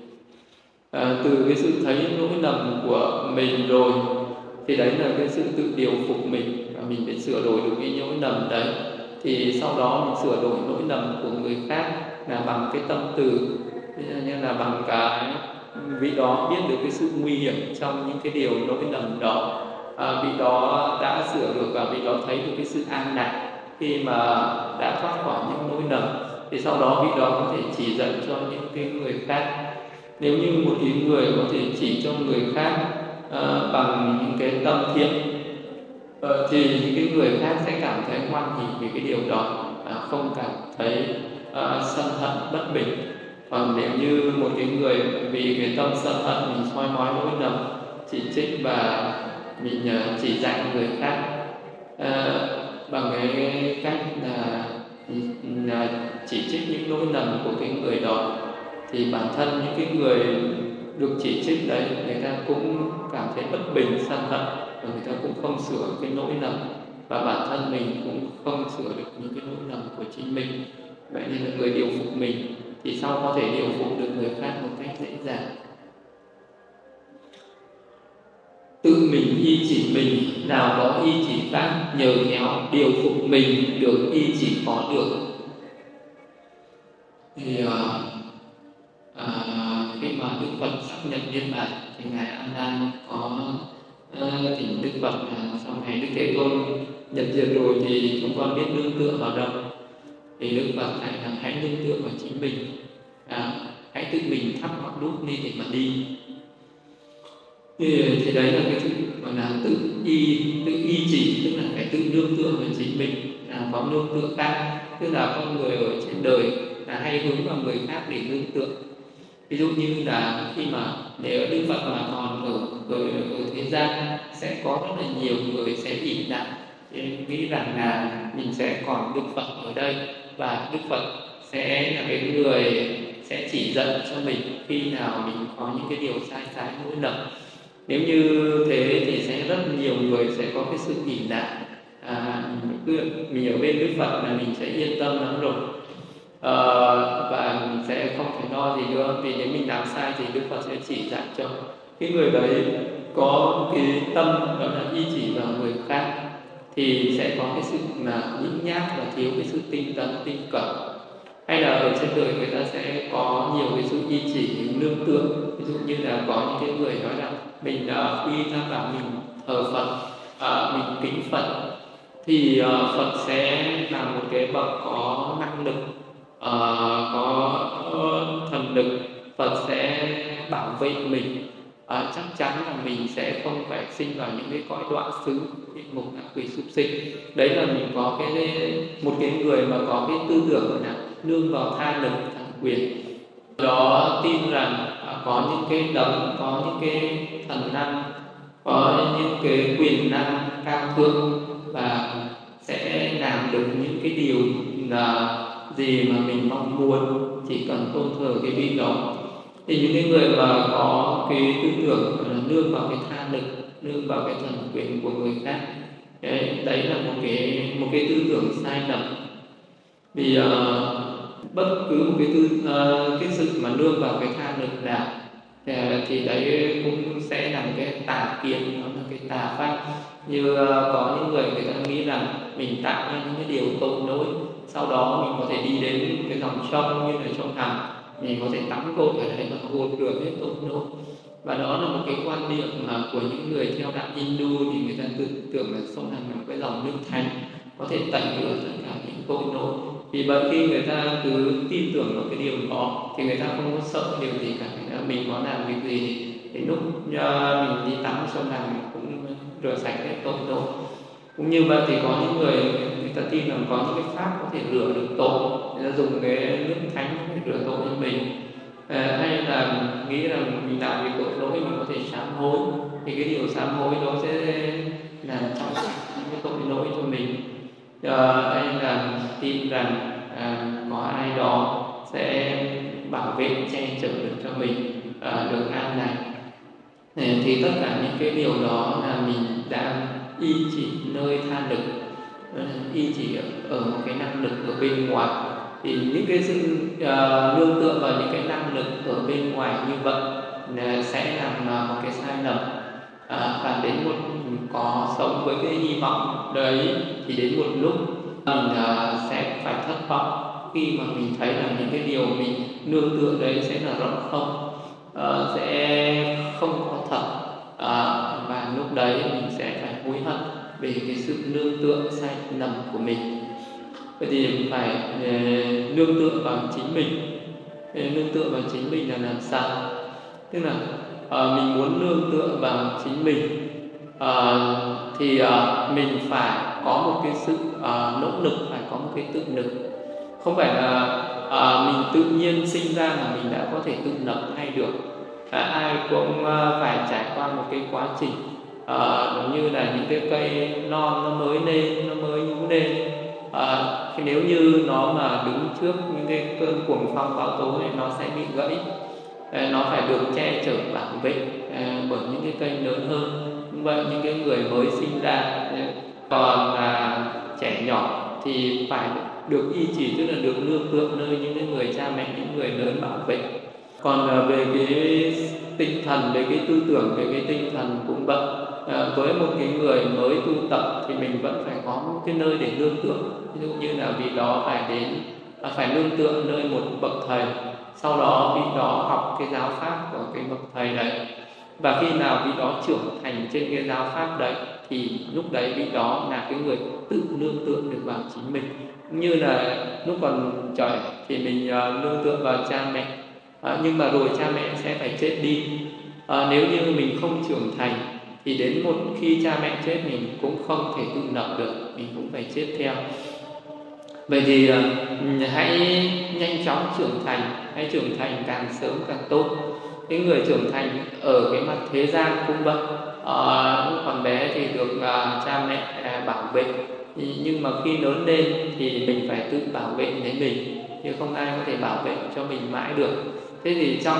từ cái sự thấy nỗi lầm của mình rồi thì đấy là cái sự tự điều phục mình, và mình phải sửa đổi được cái nỗi lầm đấy. Thì sau đó mình sửa đổi nỗi lầm của người khác là bằng cái tâm từ, như là bằng cái vị đó biết được cái sự nguy hiểm trong những cái điều nỗi lầm đó, vị đó đã sửa được, và vị đó thấy được cái sự an lạc khi mà đã thoát khỏi những nỗi lầm. Thì sau đó vị đó có thể chỉ dẫn cho những cái người khác. Nếu như một cái người có thể chỉ cho người khác bằng những cái tâm thiện, thì những cái người khác sẽ cảm thấy hoan hỉ vì cái điều đó, không cảm thấy sân hận bất bình. Còn nếu như một cái người vì cái tâm sân hận, mình soi mói lỗi lầm, chỉ trích và mình chỉ dạy người khác bằng cái cách là chỉ trích những lỗi lầm của cái người đó, thì bản thân những cái người được chỉ trích đấy, người ta cũng cảm thấy bất bình, sân hận, và người ta cũng không sửa cái lỗi lầm, và bản thân mình cũng không sửa được những cái lỗi lầm của chính mình. Vậy nên là người điều phục mình thì sau có thể điều phục được người khác một cách dễ dàng. Tự mình y chỉ mình, nào có y chỉ khác, nhờ khéo điều phục mình, được y chỉ có được. Thì khi mà Đức Phật sắp nhập niết bàn thì ngài A Nan có thỉnh Đức Phật sau này Đức Thế Tôn nhập diệt rồi thì chúng con biết nương tựa vào đâu. Thì Đức Phật hãy nương tựa vào chính mình, hãy tự mình thắp ngọn đuốc đi để mà đi. Thì đấy là cái thứ gọi là tự y chỉ, tức là phải tự nương tựa vào chính mình, có nương tựa khác. Tức là con người ở trên đời là hay hướng vào người khác để nương tựa. Ví dụ như là khi mà nếu Đức Phật mà còn ở thế gian, sẽ có rất là nhiều người sẽ ỷ lại, nghĩ rằng là mình sẽ còn Đức Phật ở đây, và Đức Phật sẽ là cái người sẽ chỉ dẫn cho mình khi nào mình có những cái điều sai trái lỗi lầm. Nếu như thế thì sẽ rất nhiều người sẽ có cái sự ỷ lại, mình ở bên Đức Phật là mình sẽ yên tâm lắm rồi, và mình sẽ không phải lo gì nữa, vì nếu mình làm sai thì Đức Phật sẽ chỉ dạy cho. Cái người đấy có cái tâm đó là y chỉ vào người khác thì sẽ có cái sự là nhĩnh nhác và thiếu cái sự tinh tấn, tinh cẩn. Hay là ở trên đời người ta sẽ có nhiều cái sự y chỉ nương tựa. Ví dụ như là có những cái người nói rằng mình quy ra bảo mình thờ Phật, mình kính Phật, thì Phật sẽ là một cái bậc có năng lực, có thần lực, Phật sẽ bảo vệ mình. Chắc chắn là mình sẽ không phải sinh vào những cái cõi đoạn xứ, địa ngục, ngạ quỷ, súc sinh. Đấy là mình có một cái người mà có cái tư tưởng là nương vào tha lực, thắng quyền. Đó tin rằng có những cái đấng, có những cái thần năng, có những cái quyền năng cao thượng, và sẽ làm được những cái điều là gì mà mình mong muốn, chỉ cần tôn thờ cái vị đó. Thì những cái người mà có cái tư tưởng là nương vào cái tha lực, nương vào cái thần quyền của người khác. Đấy là một cái tư tưởng sai lầm. Vì bất cứ một cái sự mà nương vào cái tha lực nào thì đấy cũng sẽ là một cái tà kiến, nó là cái tà pháp. Như có những người ta nghĩ rằng mình tạo ra những cái điều tội lỗi, sau đó mình có thể đi đến cái dòng sông như là sông Hằng, mình có thể tắm gội ở đấy và gột rửa hết tội lỗi. Và đó là một cái quan niệm của những người theo đạo Hindu, thì người ta tưởng là sông Hằng là một cái dòng nước thánh có thể tẩy rửa tất cả những tội lỗi. Vì vậy khi người ta cứ tin tưởng vào cái điều đó thì người ta không có sợ điều gì cả. Mình có làm việc gì thì lúc mình đi tắm sông Hằng mình cũng rửa sạch hết tội lỗi. Cũng như vậy thì có những người ta tin rằng có những cái pháp có thể rửa được tội, người ta dùng cái nước thánh để rửa tội cho mình. Hay là nghĩ rằng mình làm việc tội lỗi mình có thể sám hối, thì cái điều sám hối đó sẽ làm trong những cái tội lỗi cho mình. Hay là tin rằng có ai đó sẽ bảo vệ che chở được cho mình được an lành. Thì tất cả những cái điều đó là mình đang y chỉ nơi tha lực, y chỉ ở một cái năng lực ở bên ngoài. Thì những cái sự nương tựa vào những cái năng lực ở bên ngoài như vậy sẽ làm một cái sai lầm. Và đến một có sống với cái hy vọng đấy thì đến một lúc mình sẽ phải thất vọng khi mà mình thấy là những cái điều mình nương tựa đấy sẽ là rỗng không, sẽ không có thật, và lúc đấy mình sẽ phải hối hận về cái sự nương tựa sai lầm của mình. Vậy thì mình phải nương tựa vào chính mình. Nương tựa vào chính mình là làm sao? Tức là mình muốn nương tựa vào chính mình thì mình phải có một cái sự nỗ lực, phải có một cái tự lực. Không phải là mình tự nhiên sinh ra mà mình đã có thể tự lập hay được. Ai cũng phải trải qua một cái quá trình, giống như là những cái cây non nó mới lên, nó mới nhú lên. Nếu như nó mà đứng trước những cái cơn cuồng phong bão tố này, nó sẽ bị gãy. Nó phải được che chở bảo vệ bởi những cái cây lớn hơn. Như vậy những cái người mới sinh ra còn là trẻ nhỏ thì phải được y chỉ, tức là được nương tựa nơi những cái người cha mẹ, những người lớn bảo vệ. Còn về cái tinh thần, về cái tư tưởng, về cái tinh thần cũng vậy. Với một cái người mới tu tập thì mình vẫn phải có một cái nơi để nương tựa. Ví dụ như là vị đó phải nương tựa nơi một bậc thầy, sau đó vị đó học cái giáo pháp của cái bậc thầy đấy. Và khi nào vị đó trưởng thành trên cái giáo pháp đấy thì lúc đấy vị đó là cái người tự nương tựa được vào chính mình. Như là lúc còn trẻ thì mình nương tựa vào cha mẹ, nhưng mà rồi cha mẹ sẽ phải chết đi. Nếu như mình không trưởng thành thì đến một khi cha mẹ chết mình cũng không thể tự lập được, mình cũng phải chết theo. Vậy thì hãy nhanh chóng trưởng thành, hãy trưởng thành càng sớm càng tốt. Cái người trưởng thành ở cái mặt thế gian cũng vậy. Lúc còn bé thì được cha mẹ bảo vệ, nhưng mà khi lớn lên thì mình phải tự bảo vệ lấy mình, chứ không ai có thể bảo vệ cho mình mãi được. Thế thì trong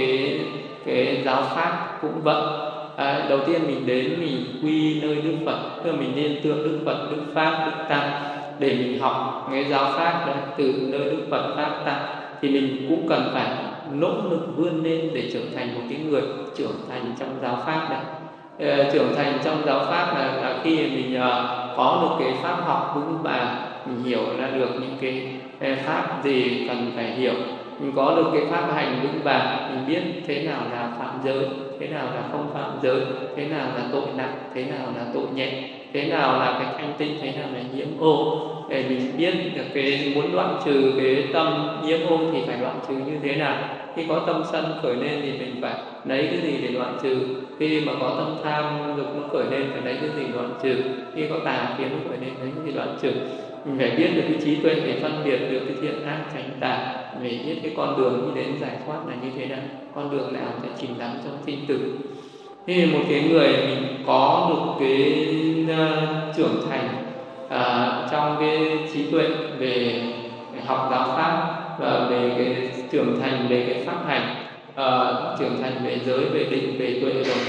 cái giáo pháp cũng vậy. Đầu tiên mình đến mình quy nơi Đức Phật, tức là mình nên tượng Đức Phật, Đức Pháp, Đức Tăng để mình học cái giáo pháp đó từ nơi Đức Phật, Pháp, Tăng. Thì mình cũng cần phải nỗ lực vươn lên để trở thành một cái người trưởng thành trong giáo pháp này. Trưởng thành trong giáo pháp là khi mình có được cái pháp học vững vàng, mình hiểu ra được những cái pháp gì cần phải hiểu, mình có được cái pháp hành vững vàng, mình biết thế nào là phạm giới, thế nào là không phạm giới, thế nào là tội nặng, thế nào là tội nhẹ, thế nào là cái thanh tinh, thế nào là nhiễm ô, để mình biết được cái muốn đoạn trừ cái tâm nhiễm ô thì phải đoạn trừ như thế nào. Khi có tâm sân khởi lên thì mình phải lấy cái gì để đoạn trừ. Khi mà có tâm tham dục nó khởi lên phải lấy cái gì đoạn trừ. Khi có tà kiến nó khởi lên lấy cái gì đoạn trừ. Mình phải biết được cái trí tuệ để phân biệt được cái thiện ác chánh tà, để biết cái con đường đi đến giải thoát là như thế nào, con đường nào sẽ chìm đắm trong sinh tử. Thì một cái người mình có được cái trưởng thành trong cái trí tuệ về học giáo pháp và về cái trưởng thành về cái pháp hành, trưởng thành về giới, về định, về tuệ rồi,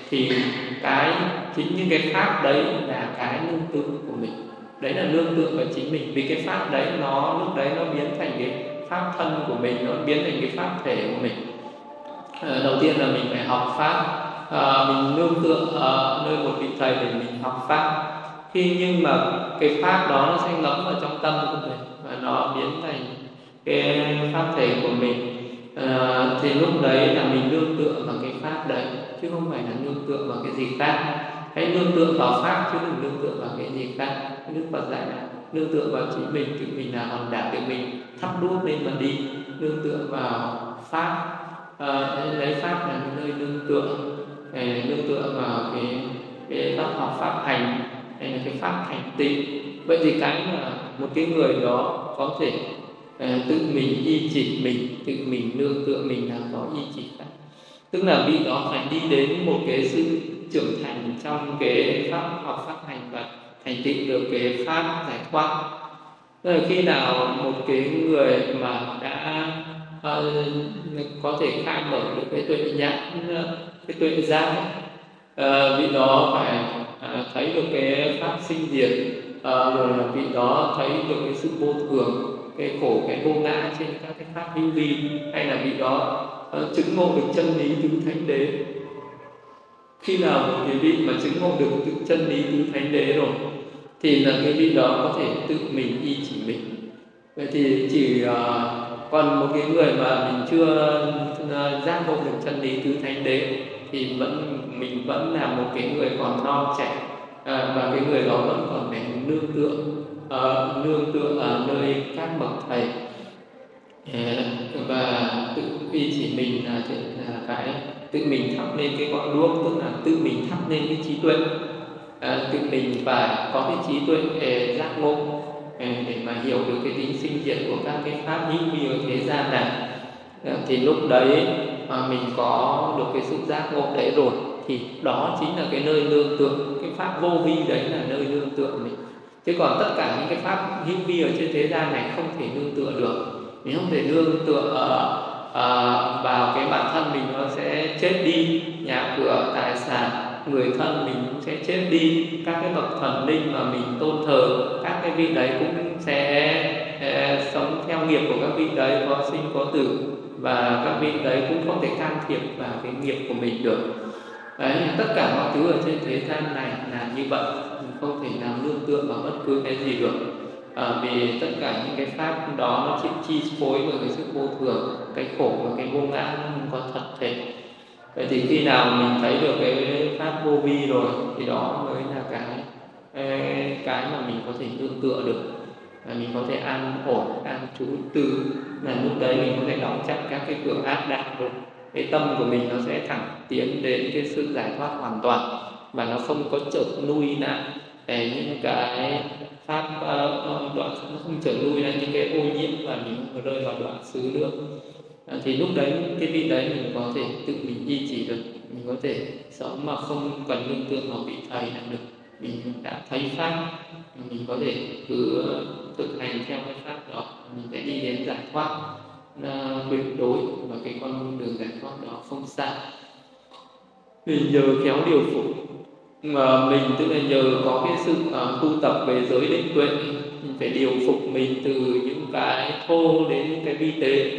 thì chính những cái pháp đấy là cái nương tựa của mình. Đấy là nương tựa vào chính mình, vì cái pháp đấy lúc đấy nó biến thành cái pháp thân của mình, nó biến thành cái pháp thể của mình. Đầu tiên là mình phải học pháp, mình nương tựa nơi một vị thầy để mình học pháp. Nhưng mà cái pháp đó nó sẽ ngấm vào trong tâm của mình và nó biến thành cái pháp thể của mình, thì lúc đấy là mình nương tựa vào cái pháp đấy, chứ không phải là nương tựa vào cái gì khác. Hãy nương tựa vào pháp chứ đừng nương tựa vào cái gì khác. Đức Phật dạy là nương tựa vào chính mình, tự mình là hòn đảo, tự mình thắp đuốc lên mà đi. Nương tựa vào pháp, lấy pháp là nơi nương tựa, nương tựa vào cái lớp học pháp hành hay là cái pháp hành tịnh. Vậy thì cái mà một cái người đó có thể tự mình y chỉ mình, tự mình nương tựa mình là có y chỉ pháp, tức là vị đó phải đi đến một cái sự trưởng thành trong cái pháp học pháp hành và thành tựu được cái pháp giải thoát. Tức là khi nào một cái người mà đã có thể khai mở được cái tuệ nhãn, cái tuệ giác, vị đó phải thấy được cái pháp sinh diệt, rồi là vị đó thấy được cái sự vô thường, cái khổ, cái vô ngã trên các cái pháp hữu vi, hay là vị đó chứng ngộ được chân lý tứ thánh đế. Khi nào một cái vị mà chứng ngộ được chân lý tứ thánh đế rồi thì là cái vị đó có thể tự mình y chỉ mình. Vậy thì còn một cái người mà mình chưa giác ngộ được chân lý tứ thánh đế thì mình vẫn là một cái người còn non trẻ, và cái người đó vẫn còn phải nương tựa ở nơi các bậc thầy, và tự y chỉ mình là cái tự mình thắp lên cái ngọn đuốc, tức là tự mình thắp lên cái trí tuệ, tự mình phải có cái trí tuệ giác ngộ để mà hiểu được cái tính sinh diệt của các cái pháp hữu vi ở thế gian này. Thì lúc đấy mà mình có được cái sự giác ngộ đấy rồi thì đó chính là cái nơi nương tựa. Cái pháp vô vi đấy là nơi nương tựa mình, chứ còn tất cả những cái pháp hữu vi ở trên thế gian này không thể nương tựa được. Mình không thể nương tựa vào cái bản thân mình, nó sẽ chết đi, nhà cửa tài sản người thân mình cũng sẽ chết đi, các cái bậc thần linh mà mình tôn thờ, các cái vị đấy cũng sẽ sống theo nghiệp của các vị đấy, có sinh có tử, và các vị đấy cũng không thể can thiệp vào cái nghiệp của mình được. Đấy, tất cả mọi thứ ở trên thế gian này là như vậy, mình không thể nào nương tựa vào bất cứ cái gì được, vì tất cả những cái pháp đó nó chịu chi phối bởi cái sự vô thường, cái khổ và cái vô ngã nó không có thật thể. Vậy thì khi nào mình thấy được cái pháp vô vi rồi thì đó mới là cái mà mình có thể nương tựa được, mình có thể an ổn, an trú từ, là lúc đấy mình có thể đóng chặt các cái cửa ác đạo rồi. Cái tâm của mình nó sẽ thẳng tiến đến cái sự giải thoát hoàn toàn, và nó không có trở nuôi lại những cái pháp đoạn, nó không trở nuôi lại những cái ô nhiễm, và mình không rơi vào đoạn xứ nữa. Thì lúc đấy cái vị đấy mình có thể tự mình duy trì được, mình có thể sống mà không cần nương tựa vào vị thầy là được. Mình đã thấy pháp, mình có thể cứ thực hành theo cái pháp đó, mình sẽ đi đến giải thoát tuyệt đối, và cái con đường giải thoát đó không xa. Mình nhờ khéo điều phục mà mình, tức là nhờ có cái sự tu tập về giới định tuệ, mình phải điều phục mình từ những cái thô đến những cái vi tế.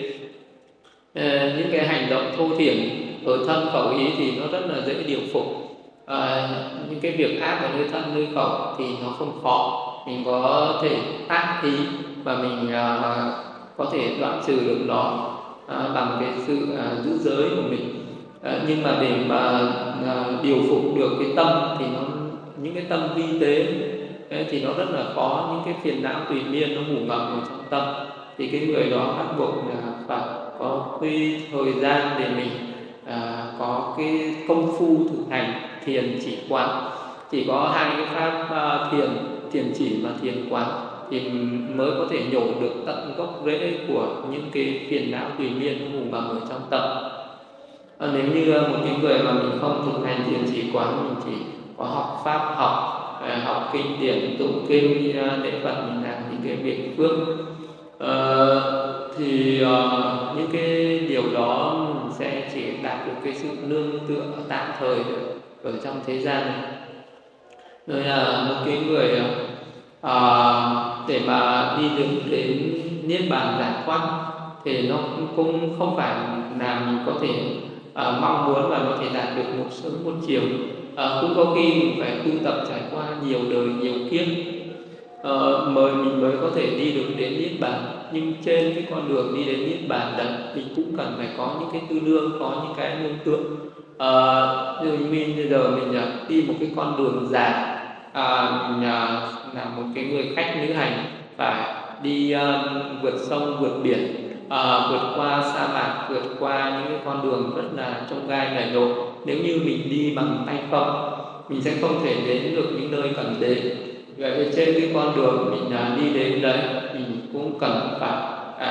Những cái hành động thô thiển ở thân khẩu ý thì nó rất là dễ điều phục. Những cái việc ác ở nơi thân nơi khẩu thì nó không khó, mình có thể ác ý và mình có thể đoạn trừ được nó bằng cái sự giữ giới của mình. Nhưng mà để mà điều phục được cái tâm thì những cái tâm vi tế thì nó rất là khó. Những cái phiền não tùy miên nó ngủ ngầm ở trong tâm, thì cái người đó bắt buộc là phải có cái thời gian để mình có cái công phu thực hành thiền chỉ quán. Chỉ có hai cái pháp thiền chỉ và thiền quán thì mới có thể nhổ được tận gốc rễ của những cái phiền não tùy miên nó ngủ ngầm ở trong tâm. Nếu như một cái người mà mình không thực hành thiền chỉ quán, mình chỉ có học pháp, học kinh điển, tụng kinh, lễ Phật, mình làm những cái việc phước, thì những cái điều đó sẽ chỉ đạt được cái sự nương tựa tạm thời thôi. ở trong thế gian này. Rồi là một cái người để mà đi được đến niết bàn giải thoát thì nó cũng không phải là mình có thể mong muốn và có thể đạt được một sớm một chiều. Cũng có khi mình phải tu tập trải qua nhiều đời nhiều kiếp mình mới có thể đi được đến niết bàn. Nhưng trên cái con đường đi đến niết bàn đấy, mình cũng cần phải có những cái tư lương, có những cái nương tựa. Như mình bây giờ mình đi một cái con đường dài, mình là một cái người khách lữ hành, phải đi vượt sông vượt biển, vượt qua sa mạc, vượt qua những cái con đường rất là chông gai nảy nổ. Nếu như mình đi bằng tay không, mình sẽ không thể đến được những nơi cần đến. Vậy trên cái con đường mình đi đến đấy, mình cũng cần phải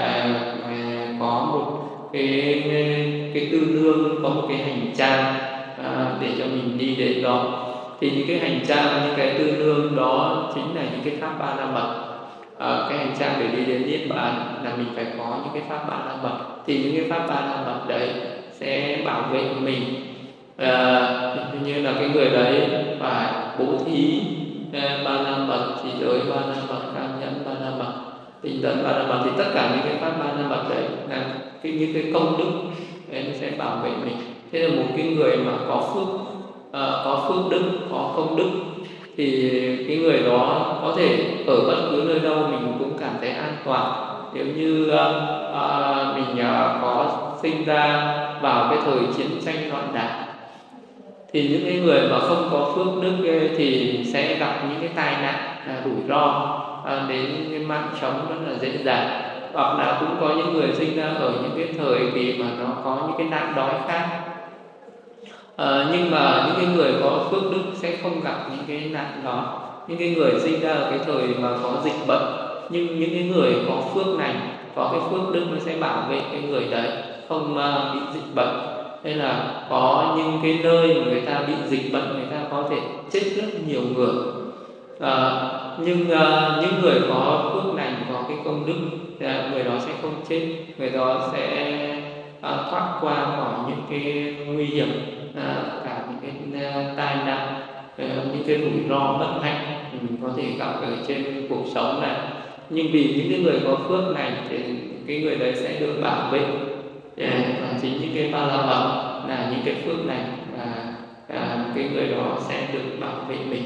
có một cái tư lương, có một cái hành trang để cho mình đi đến đó. Thì những cái hành trang, những cái tư lương đó chính là những cái pháp ba la mật. Cái hành trang để đi đến niết bàn là mình phải có những cái pháp ba la mật. Thì những cái pháp ba la mật đấy sẽ bảo vệ mình. Như là cái người đấy phải bố thí ba la mật, trì giới ba la mật, cam nhẫn ba la mật, tinh tấn ba la mật. Thì tất cả những cái pháp ba la mật đấy là những cái công đức đấy nó sẽ bảo vệ mình. Thế là một cái người mà có phước đức, có công đức thì cái người đó có thể ở bất cứ nơi đâu mình cũng cảm thấy an toàn. Nếu như mình có sinh ra vào cái thời chiến tranh loạn đạn, thì những cái người mà không có phước đức thì sẽ gặp những cái tai nạn, rủi ro đến cái mạng sống rất là dễ dàng. Hoặc là cũng có những người sinh ra ở những cái thời kỳ mà nó có những cái nạn đói khát. Nhưng mà những cái người có phước đức sẽ không gặp những cái nạn đó. Những cái người sinh ra ở cái thời mà có dịch bệnh, nhưng những cái người có phước này, có cái phước đức nó sẽ bảo vệ cái người đấy không bị dịch bệnh. Nên là có những cái nơi mà người ta bị dịch bệnh, người ta có thể chết rất nhiều người. Nhưng những người có phước lành, có cái công đức, người đó sẽ không chết, người đó sẽ thoát qua khỏi những cái nguy hiểm, cả những cái tai nạn, những cái rủi ro bất hạnh mình có thể gặp ở trên cuộc sống này. Nhưng vì những cái người có phước này thì cái người đấy sẽ được bảo vệ. Và chính những cái ba la mật là những cái phước này, và cái người đó sẽ được bảo vệ mình.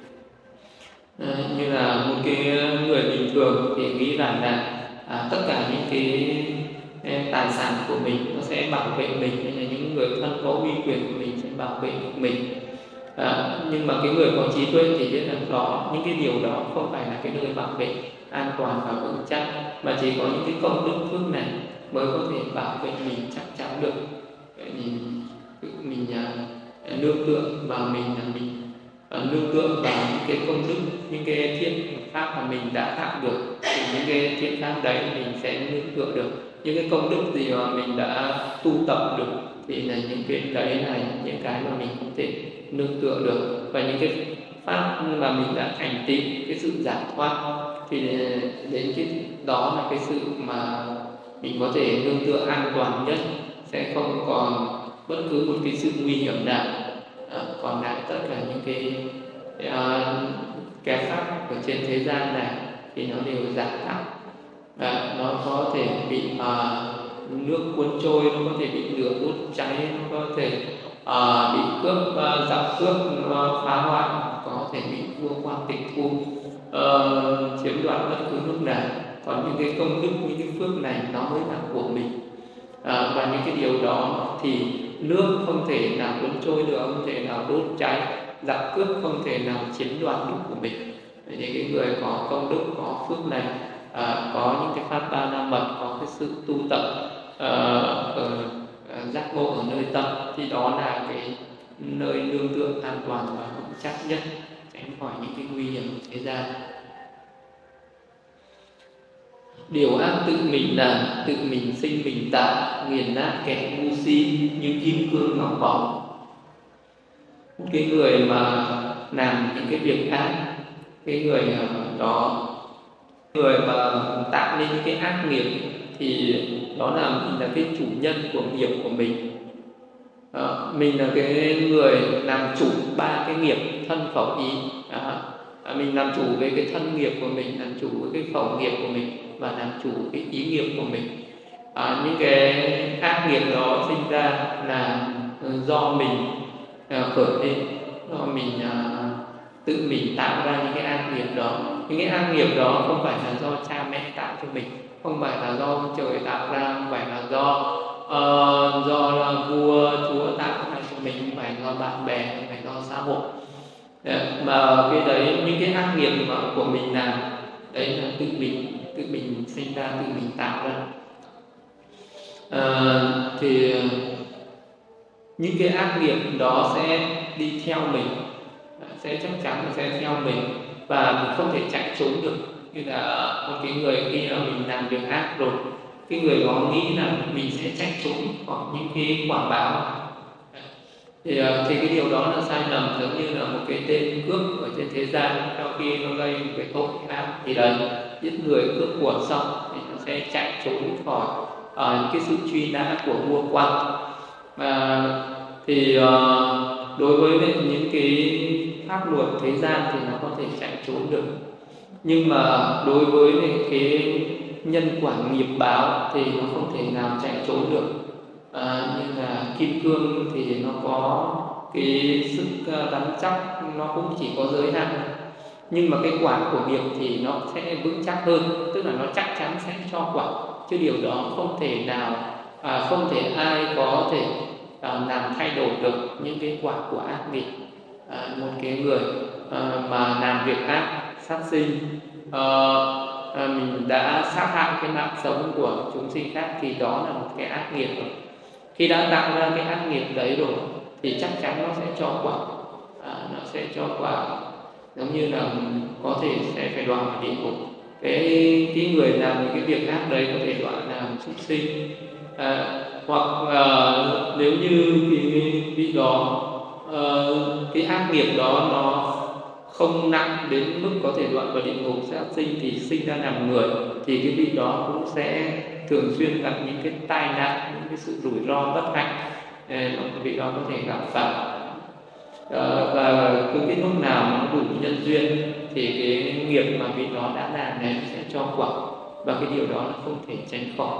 Như là một cái người bình thường thì nghĩ rằng là tất cả những cái tài sản của mình nó sẽ bảo vệ mình, hay là những người thân có uy quyền của mình sẽ bảo vệ mình. Nhưng mà cái người có trí tuệ thì biết rằng đó, những cái điều đó không phải là cái nơi bảo vệ an toàn và vững chắc, mà chỉ có những cái công đức phước này mới có thể bảo vệ mình chắc chắn được. Vậy thì mình nương tựa vào mình, là mình nương tựa vào những cái công đức, những cái thiện pháp mà mình đã tạo được. Thì những cái thiện pháp đấy mình sẽ nương tựa được. Những cái công đức gì mà mình đã tu tập được thì là những cái đấy là những cái mà mình có thể nương tựa được. Và những cái pháp mà mình đã thành tựu cái sự giải thoát thì đến cái đó là cái sự mà mình có thể nương tựa an toàn nhất, sẽ không còn bất cứ một cái sự nguy hiểm nào. Còn lại tất cả những cái pháp ở trên thế gian này thì nó đều giả tạo. Nó có thể bị nước cuốn trôi, nó có thể bị lửa đốt cháy, nó có thể bị cướp, giặc cướp phá hoại, có thể bị vua quan tịch thu chiếm đoạt bất cứ lúc nào. Còn những cái công đức, những cái phước này nó mới là của mình. Và những cái điều đó thì nước không thể nào cuốn trôi được, không thể nào đốt cháy, giặc cướp không thể nào chiếm đoạt được của mình. Những cái người có công đức, có phước này, có những cái pháp ba la mật, có cái sự tu tập giác ngộ ở nơi tâm, thì đó là cái nơi nương tựa an toàn và vững chắc nhất, tránh khỏi những cái nguy hiểm của thế gian. Điều ác tự mình làm, tự mình sinh mình tạo, nghiền nát kẻ ngu si như kim cương ngọc báu. Một cái người mà làm những cái việc ác, cái người đó, người mà tạo nên những cái ác nghiệp, thì đó là mình là cái chủ nhân của nghiệp của mình. Mình là cái người làm chủ ba cái nghiệp thân khẩu ý. Mình làm chủ về cái thân nghiệp của mình, làm chủ với cái khẩu nghiệp của mình và làm chủ cái ý nghiệp của mình. Những cái ác nghiệp đó sinh ra là do mình khởi lên, do mình tự mình tạo ra những cái ác nghiệp đó. Những cái ác nghiệp đó không phải là do cha mẹ tạo cho mình, không phải là do trời tạo ra, không phải là do là vua chúa tạo ra cho mình, không phải do bạn bè, không phải do xã hội. Mà cái đấy, những cái ác nghiệp mà của mình làm đấy là tự mình sinh ra, tự mình tạo ra. Thì những cái ác nghiệp đó sẽ đi theo mình, sẽ chắc chắn là sẽ theo mình và mình không thể chạy trốn được. Như là một cái người khi mà mình làm việc ác rồi, cái người đó nghĩ là mình sẽ chạy trốn khỏi những cái quả báo. Thì cái điều đó là sai lầm, giống như là một cái tên cướp ở trên thế gian, sau khi nó gây một cái tội ác thì đấy, giết người cướp của xong thì nó sẽ chạy trốn khỏi những cái sự truy nã của vua quan. Thì đối với những cái pháp luật thế gian thì nó có thể chạy trốn được, nhưng mà đối với cái nhân quả nghiệp báo thì nó không thể nào chạy trốn được. Như là kim cương thì nó có cái sức rắn chắc, nó cũng chỉ có giới hạn, nhưng mà cái quả của nghiệp thì nó sẽ vững chắc hơn, tức là nó chắc chắn sẽ cho quả, chứ điều đó không thể nào không thể ai có thể làm thay đổi được những cái quả của ác nghiệp. Một cái người mà làm việc ác, sát sinh, mình đã sát hại cái mạng sống của chúng sinh khác thì đó là một cái ác nghiệp rồi. Khi đã tạo ra cái ác nghiệp đấy rồi thì chắc chắn nó sẽ cho quả, nó sẽ cho quả, giống như là có thể sẽ phải đọa vào địa ngục. Cái người làm những cái việc ác đấy có thể đọa làm súc sinh, hoặc nếu như cái vị đó cái ác nghiệp đó nó không nặng đến mức có thể đọa vào địa ngục sát sinh thì sinh ra làm người, thì cái vị đó cũng sẽ thường xuyên gặp những cái tai nạn, những cái sự rủi ro bất hạnh vị đó có thể gặp phải. Và cứ cái lúc nào nó đủ nhân duyên thì cái nghiệp mà vị đó đã làm này sẽ cho quả, và cái điều đó là không thể tránh khỏi.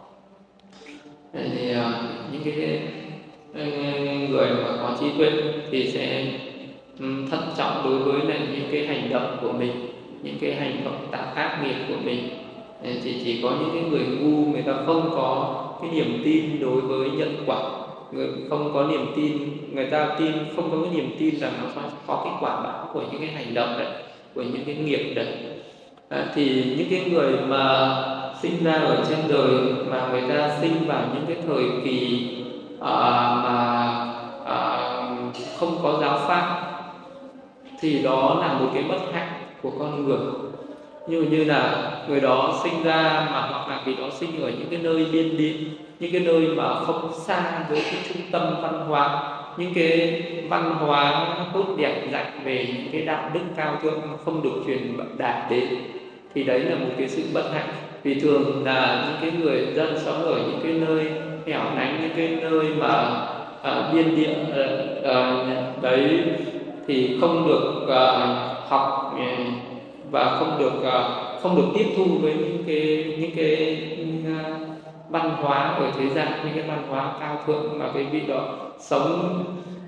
Thì những cái người mà có trí tuệ thì sẽ thận trọng đối với lại những cái hành động của mình, những cái hành động tạo ác nghiệp của mình. Thì chỉ có những cái người ngu, người ta không có cái niềm tin đối với nhân quả, người không có niềm tin, người ta không có cái niềm tin rằng nó có cái quả báo của những cái hành động đấy, của những cái nghiệp đấy. Thì những cái người mà sinh ra ở trên đời mà người ta sinh vào những cái thời kỳ mà không có giáo pháp thì đó là một cái bất hạnh của con người. Như là người đó sinh ra mà hoặc là người đó sinh ở những cái nơi biên địa, những cái nơi mà không xa với cái trung tâm văn hóa, những cái văn hóa tốt đẹp dạy về những cái đạo đức cao thượng không được truyền đạt đến, thì đấy là một cái sự bất hạnh. Vì thường là những cái người dân sống ở những cái nơi hẻo lánh, những cái nơi mà biên địa đấy thì không được học và không được tiếp thu với những cái văn hóa ở thế gian, những cái văn hóa cao thượng mà cái vị đó sống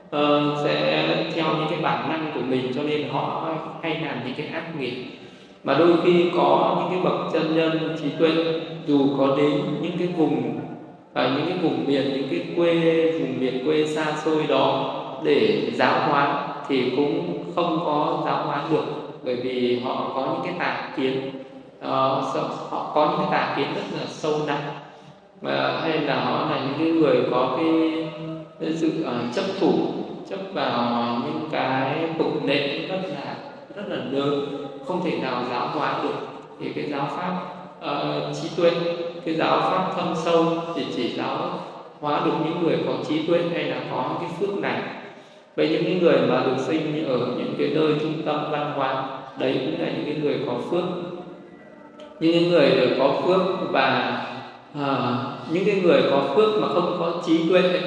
sẽ theo những cái bản năng của mình, cho nên họ hay làm những cái ác nghiệp. Mà đôi khi có những cái bậc chân nhân trí tuệ, dù có đến những cái vùng miền, những cái vùng miền quê xa xôi đó để giáo hóa thì cũng không có giáo hóa được, bởi vì họ có những cái tà kiến, họ có những cái tà kiến rất là sâu nặng, hay là họ là những cái người có cái sự chấp vào những cái tục lệ rất là lớn, không thể nào giáo hóa được. Thì cái giáo pháp trí tuệ, cái giáo pháp thâm sâu thì chỉ giáo hóa được những người có trí tuệ hay là có cái phước này. Vậy những người mà được sinh ở những cái nơi trung tâm văn hóa, đấy cũng là những cái người có phước. Những người có phước và những cái người có phước mà không có trí tuệ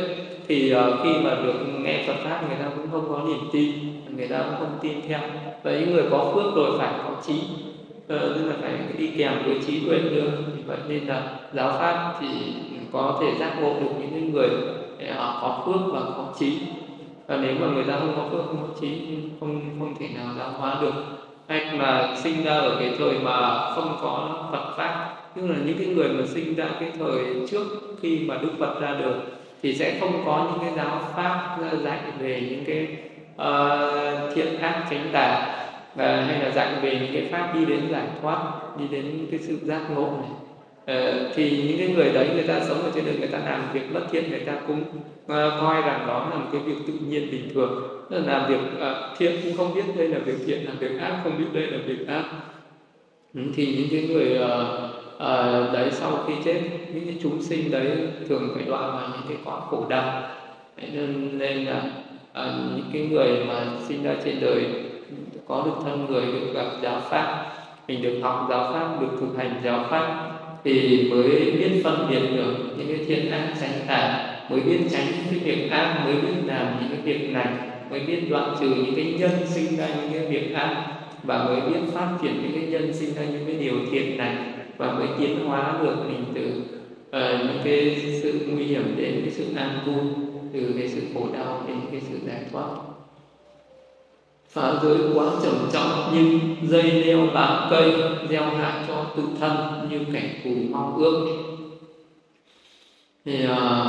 thì khi mà được nghe Phật pháp người ta cũng không có niềm tin, người ta cũng không tin theo. Và những người có phước rồi phải có trí, tức là phải đi kèm với trí tuệ nữa. Vậy nên là giáo pháp thì có thể giác ngộ được những người họ có phước và có trí. Và nếu mà người ta không có phước, không có trí, không thể nào giáo hóa được. Hay mà sinh ra ở cái thời mà không có Phật pháp, tức là những cái người mà sinh ra cái thời trước khi mà Đức Phật ra đời thì sẽ không có những cái giáo pháp dạy về những cái thiện ác chánh tà, hay là dạy về những cái pháp đi đến giải thoát, đi đến cái sự giác ngộ này. Thì những cái người đấy, người ta sống ở trên đời, người ta làm việc bất thiện, người ta cũng coi rằng đó là một cái việc tự nhiên bình thường. Tức là làm việc thiện cũng không biết đây là việc thiện, làm việc ác không biết đây là việc ác. Thì những cái người đấy sau khi chết, những cái chúng sinh đấy thường phải đọa vào những cái cõi khổ đau. Nên là những cái người mà sinh ra trên đời có được thân người, được gặp giáo pháp, mình được học giáo pháp, được thực hành giáo pháp thì mới biết phân biệt được những cái thiện ác chánh tà, mới biết tránh những cái việc ác, mới biết làm những cái việc này, mới biết đoạn trừ những cái nhân sinh ra những cái việc ác, và mới biết phát triển những cái nhân sinh ra những cái điều thiện này, và mới tiến hóa được mình từ những cái sự nguy hiểm đến cái sự an vui, từ cái sự khổ đau đến cái sự giải thoát. Phá giới quá trầm trọng nhưng dây leo bám cây, gieo hại cho tự thân như kẻ thù mong ước. Thì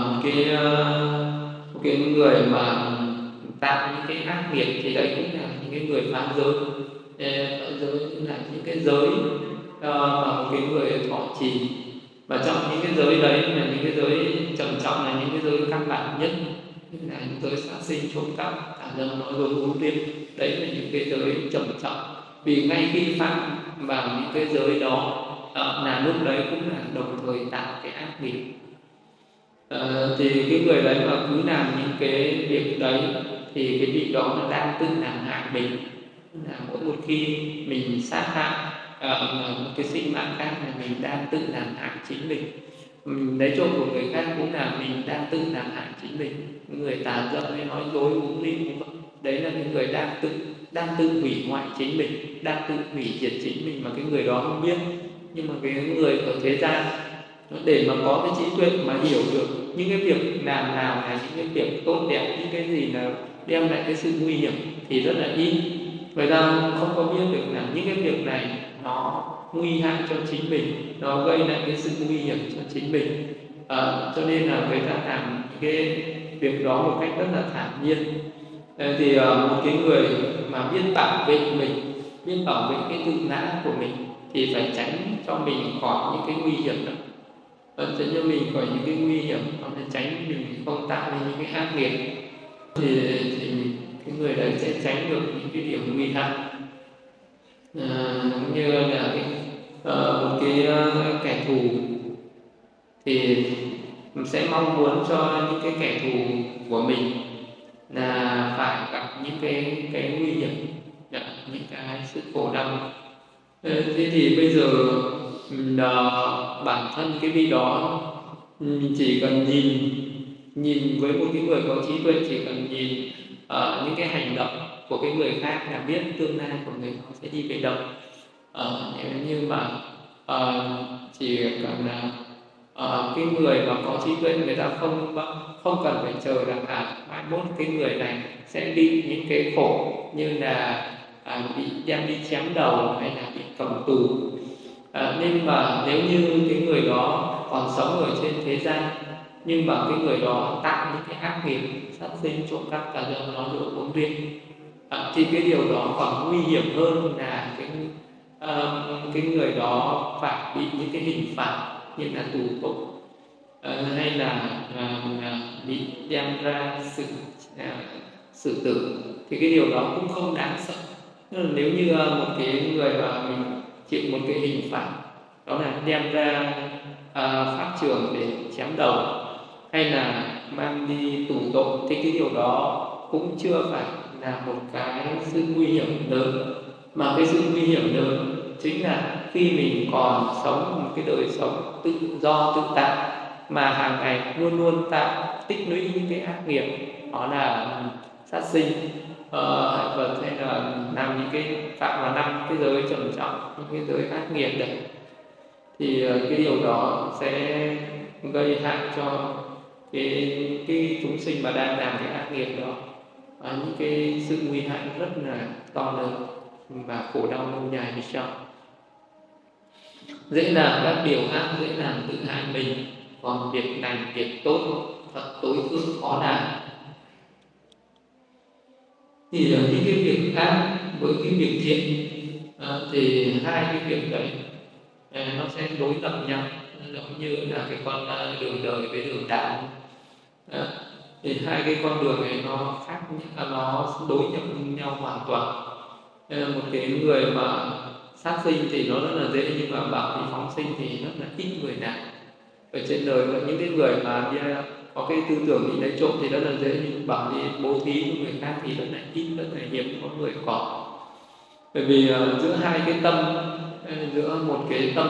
cái người mà tạo những cái ác nghiệp thì đấy cũng là những cái người phá giới. Phá giới là những cái giới mà một cái người thọ trì, và trong những cái giới đấy là những cái giới trầm trọng, là những cái giới căn bản nhất, là những giới sát sinh, trộm cắp, tà dâm, nói dối, uống rượu. Đấy là những cái giới trầm trọng. Vì ngay khi phạm vào những cái giới đó là lúc đấy cũng là đồng thời tạo cái ác nghiệp. Thì cái người đấy mà cứ làm những cái việc đấy thì cái việc đó nó đang tự làm hại mình. Là mỗi một khi mình sát hại một cái sinh mạng khác là mình đang tự làm hại chính mình. Mình lấy trộm của người khác cũng là mình đang tự làm hại chính mình. Người tà dâm hay nói dối, uống rượu, đấy là những người đang tự hủy hoại chính mình, đang tự hủy diệt chính mình, mà cái người đó không biết. Nhưng mà cái người ở thế gian để mà có cái trí tuệ mà hiểu được những cái việc làm nào là những cái việc tốt đẹp, những cái gì là đem lại cái sự nguy hiểm thì rất là ít. Người ta không có biết được là những cái việc này nó nguy hại cho chính mình, nó gây lại cái sự nguy hiểm cho chính mình. Cho nên là người ta làm những cái việc đó một cách rất là thản nhiên. Thì một cái người mà biết bảo vệ mình, biết bảo vệ cái tự ngã của mình thì phải tránh cho mình khỏi những cái nguy hiểm đó. Tránh cho mình khỏi những cái nguy hiểm, còn để tránh mình không tạo nên những cái ác nghiệp thì cái người đấy sẽ tránh được những cái điểm nguy hại. Giống như là một cái kẻ thù thì mình sẽ mong muốn cho những cái kẻ thù của mình là phải gặp những cái nguy hiểm, những cái sự khổ đau. Thế thì bây giờ bản thân cái vị đó mình chỉ cần nhìn với một cái người có trí tuệ, chỉ cần nhìn những cái hành động của cái người khác là biết tương lai của người đó sẽ đi về đâu. Nếu như mà chỉ cần là cái người mà có trí tuệ, người ta không cần phải chờ rằng mai mốt cái người này sẽ bị những cái khổ như là bị đem đi chém đầu hay là bị cầm tù. Nhưng mà nếu như cái người đó còn sống ở trên thế gian, nhưng mà cái người đó tạo những cái ác nghiệp sát sinh, trộm cắp, tà dâm, nói dối, uống rượu, thì cái điều đó còn nguy hiểm hơn là cái người đó phải bị những cái hình phạt như là tù tội, hay là bị đem ra xử tử, thì cái điều đó cũng không đáng sợ. Nếu như một cái người mà mình chịu một cái hình phạt đó là đem ra pháp trường để chém đầu hay là mang đi tù tội, thì cái điều đó cũng chưa phải là một cái sự nguy hiểm lớn, mà cái sự nguy hiểm lớn chính là khi mình còn sống một cái đời sống tự do tự tại mà hàng ngày luôn luôn tích lũy những cái ác nghiệp, đó là sát sinh, hại vật, hay là làm những cái phạm vào 5 cái giới trầm trọng, những cái giới ác nghiệp đấy, thì cái điều đó sẽ gây hại cho cái chúng sinh mà đang làm cái ác nghiệp đó, những cái sự nguy hại rất là to lớn và khổ đau lâu dài về sau. Dễ làm các điều ác, dễ làm tự hại mình, còn việc lành việc tốt thật tối thượng khó làm. Thì những cái việc ác với cái việc thiện thì hai cái việc đấy nó sẽ đối lập nhau, giống như là cái con đường đời với đường đạo. Thì hai cái con đường này nó khác, nó đối nhập nhau hoàn toàn. Một cái người mà sát sinh thì nó rất là dễ, nhưng mà bảo đi phóng sinh thì rất là ít người làm. Ở trên đời những cái người mà có cái tư tưởng đi lấy trộm thì rất là dễ, nhưng bảo đi bố thí cho người khác thì rất là ít, rất là hiếm có người có. Bởi vì giữa hai cái tâm, giữa một cái tâm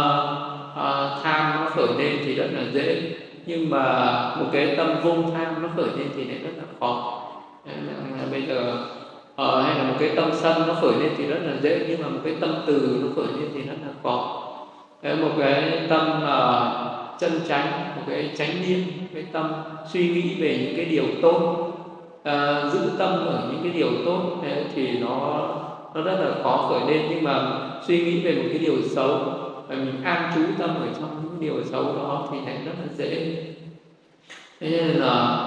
tham nó khởi lên thì rất là dễ, nhưng mà một cái tâm vô tham nó khởi lên thì lại rất là khó. Bây giờ hay là một cái tâm sân nó khởi lên thì rất là dễ, nhưng mà một cái tâm từ nó khởi lên thì rất là khó. Một cái tâm chân chánh, một cái chánh niệm, một cái tâm suy nghĩ về những cái điều tốt, giữ tâm ở những cái điều tốt thì nó rất là khó khởi lên. Nhưng mà suy nghĩ về một cái điều xấu và mình an trú tâm ở trong những điều xấu đó thì lại rất là dễ. Thế nên là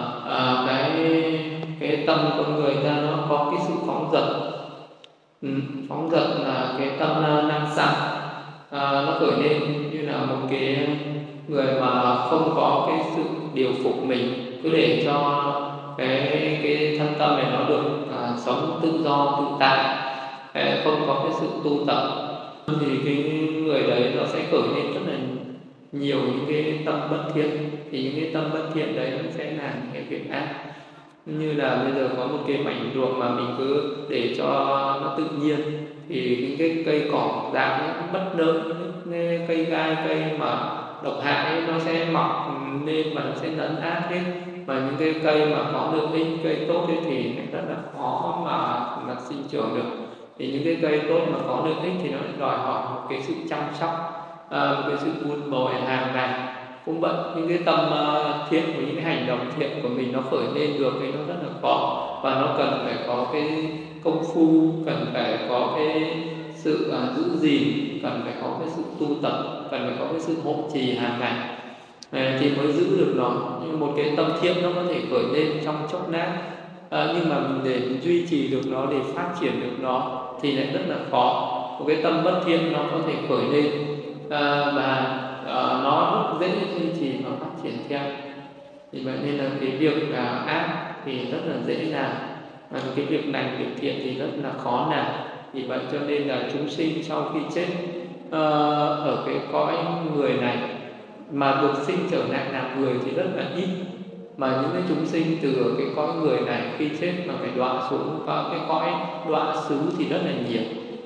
cái tâm con người ta nó có cái sự phóng dật. Phóng dật là cái tâm năng xả, nó khởi lên như là một cái người mà không có cái sự điều phục mình, cứ để cho cái thân tâm này nó được sống tự do tự tại, không có cái sự tu tập, thì cái người đấy nó sẽ khởi lên rất là nhiều những cái tâm bất thiện. Thì những cái tâm bất thiện đấy nó sẽ làm những cái việc ác. Như là bây giờ có một cái mảnh ruộng mà mình cứ để cho nó tự nhiên, thì những cái cây cỏ dại bất nợ, những cây gai, cây mà độc hại nó sẽ mọc lên và nó sẽ lấn át hết. Và những cái cây mà có lợi ích, cây tốt ấy thì rất là khó mà sinh trưởng được. Thì những cái cây tốt mà có lợi ích thì nó đòi hỏi một cái sự chăm sóc, một cái sự vun bồi hàng ngày. Cũng vậy, những cái tâm thiện của những cái hành động thiện của mình nó khởi lên được thì nó rất là khó, và nó cần phải có cái công phu, cần phải có cái sự giữ gìn, cần phải có cái sự tu tập, cần phải có cái sự hộ trì hàng ngày thì mới giữ được nó. Nhưng một cái tâm thiện nó có thể khởi lên trong chốc lát, nhưng mà mình để duy trì được nó, để phát triển được nó thì lại rất là khó. Một cái tâm bất thiện nó có thể khởi lên và nó rất dễ duy trì và phát triển theo. Thì vậy nên là cái việc ác thì rất là dễ làm, và cái việc lành việc thiện thì rất là khó làm. Vì vậy cho nên là chúng sinh sau khi chết ở cái cõi người này mà được sinh trở lại làm người thì rất là ít. Mà những cái chúng sinh từ cái cõi người này khi chết mà phải đọa xuống cái cõi đọa xứ thì rất là nhiều.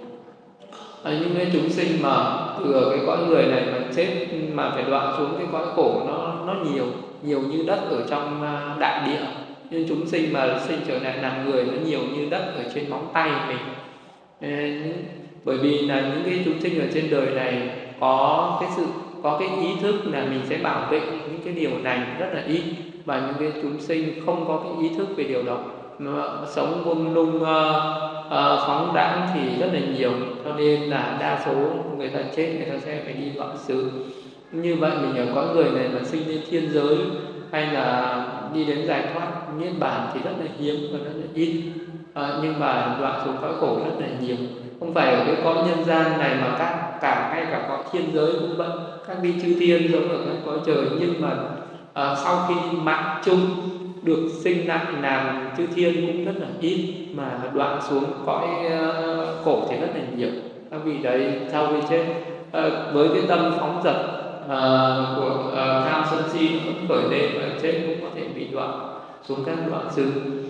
Những cái chúng sinh mà từ cái cõi người này mà chết mà phải đọa xuống cái cõi khổ nó nhiều như đất ở trong đại địa. Nhưng chúng sinh mà sinh trở lại làm người nó nhiều như đất ở trên móng tay mình. Bởi vì là những cái chúng sinh ở trên đời này có cái ý thức là mình sẽ bảo vệ những cái điều này rất là ít, và những cái chúng sinh không có cái ý thức về điều đó, mà sống buông lung phóng đãng thì rất là nhiều. Cho nên là đa số người ta chết người ta sẽ phải đi đọa xứ. Như vậy mình ở cõi người này mà sinh lên thiên giới hay là đi đến giải thoát niết bàn thì rất là hiếm và rất là ít. Nhưng mà đọa xuống cõi khổ rất là nhiều. Không phải ở cái cõi nhân gian này mà ngay cả cõi thiên giới cũng vậy. Các vị chư thiên giống ở các cõi trời, nhưng mà sau khi mạng chung được sinh lại làm chư thiên cũng rất là ít, mà đoạn xuống cõi khổ thì rất là nhiều. Các vị đấy sau khi chết với cái tâm phóng dật của tham sân si nó cũng khởi lên, và chết cũng có thể bị đoạn xuống các đoạn xứ.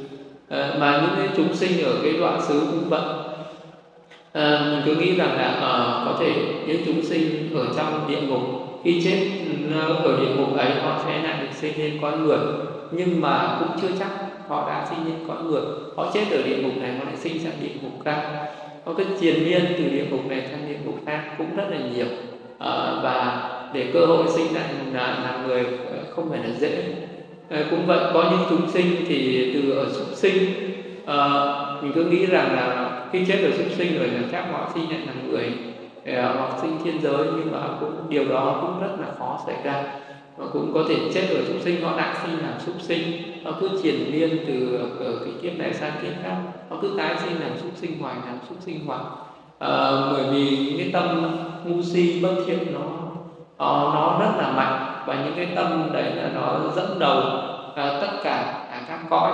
Mà những cái chúng sinh ở cái đoạn xứ cũng vậy. Mình cứ nghĩ rằng là có thể những chúng sinh ở trong địa ngục khi chết ở địa ngục ấy họ sẽ lại được sinh lên cõi người, nhưng mà cũng chưa chắc họ đã sinh lên cõi người. Họ chết ở địa ngục này họ lại sinh sang địa ngục khác, họ cứ triền miên từ địa ngục này sang địa ngục khác cũng rất là nhiều. Và để cơ hội sinh lại làm người không phải là dễ. Cũng vậy, có những chúng sinh thì từ ở súc sinh, mình cứ nghĩ rằng là khi chết ở súc sinh rồi là chắc họ sinh lại làm người hoặc sinh thiên giới, nhưng mà điều đó cũng rất là khó xảy ra. Họ cũng có thể chết ở súc sinh, họ đã sinh làm súc sinh, họ cứ triền miên từ ở cái kiếp này sang kiếp khác, họ cứ tái sinh làm súc sinh hoài, làm súc sinh hoài. Bởi vì những cái tâm ngu si bất thiện nó rất là mạnh, và những cái tâm đấy là nó dẫn đầu tất cả các cõi.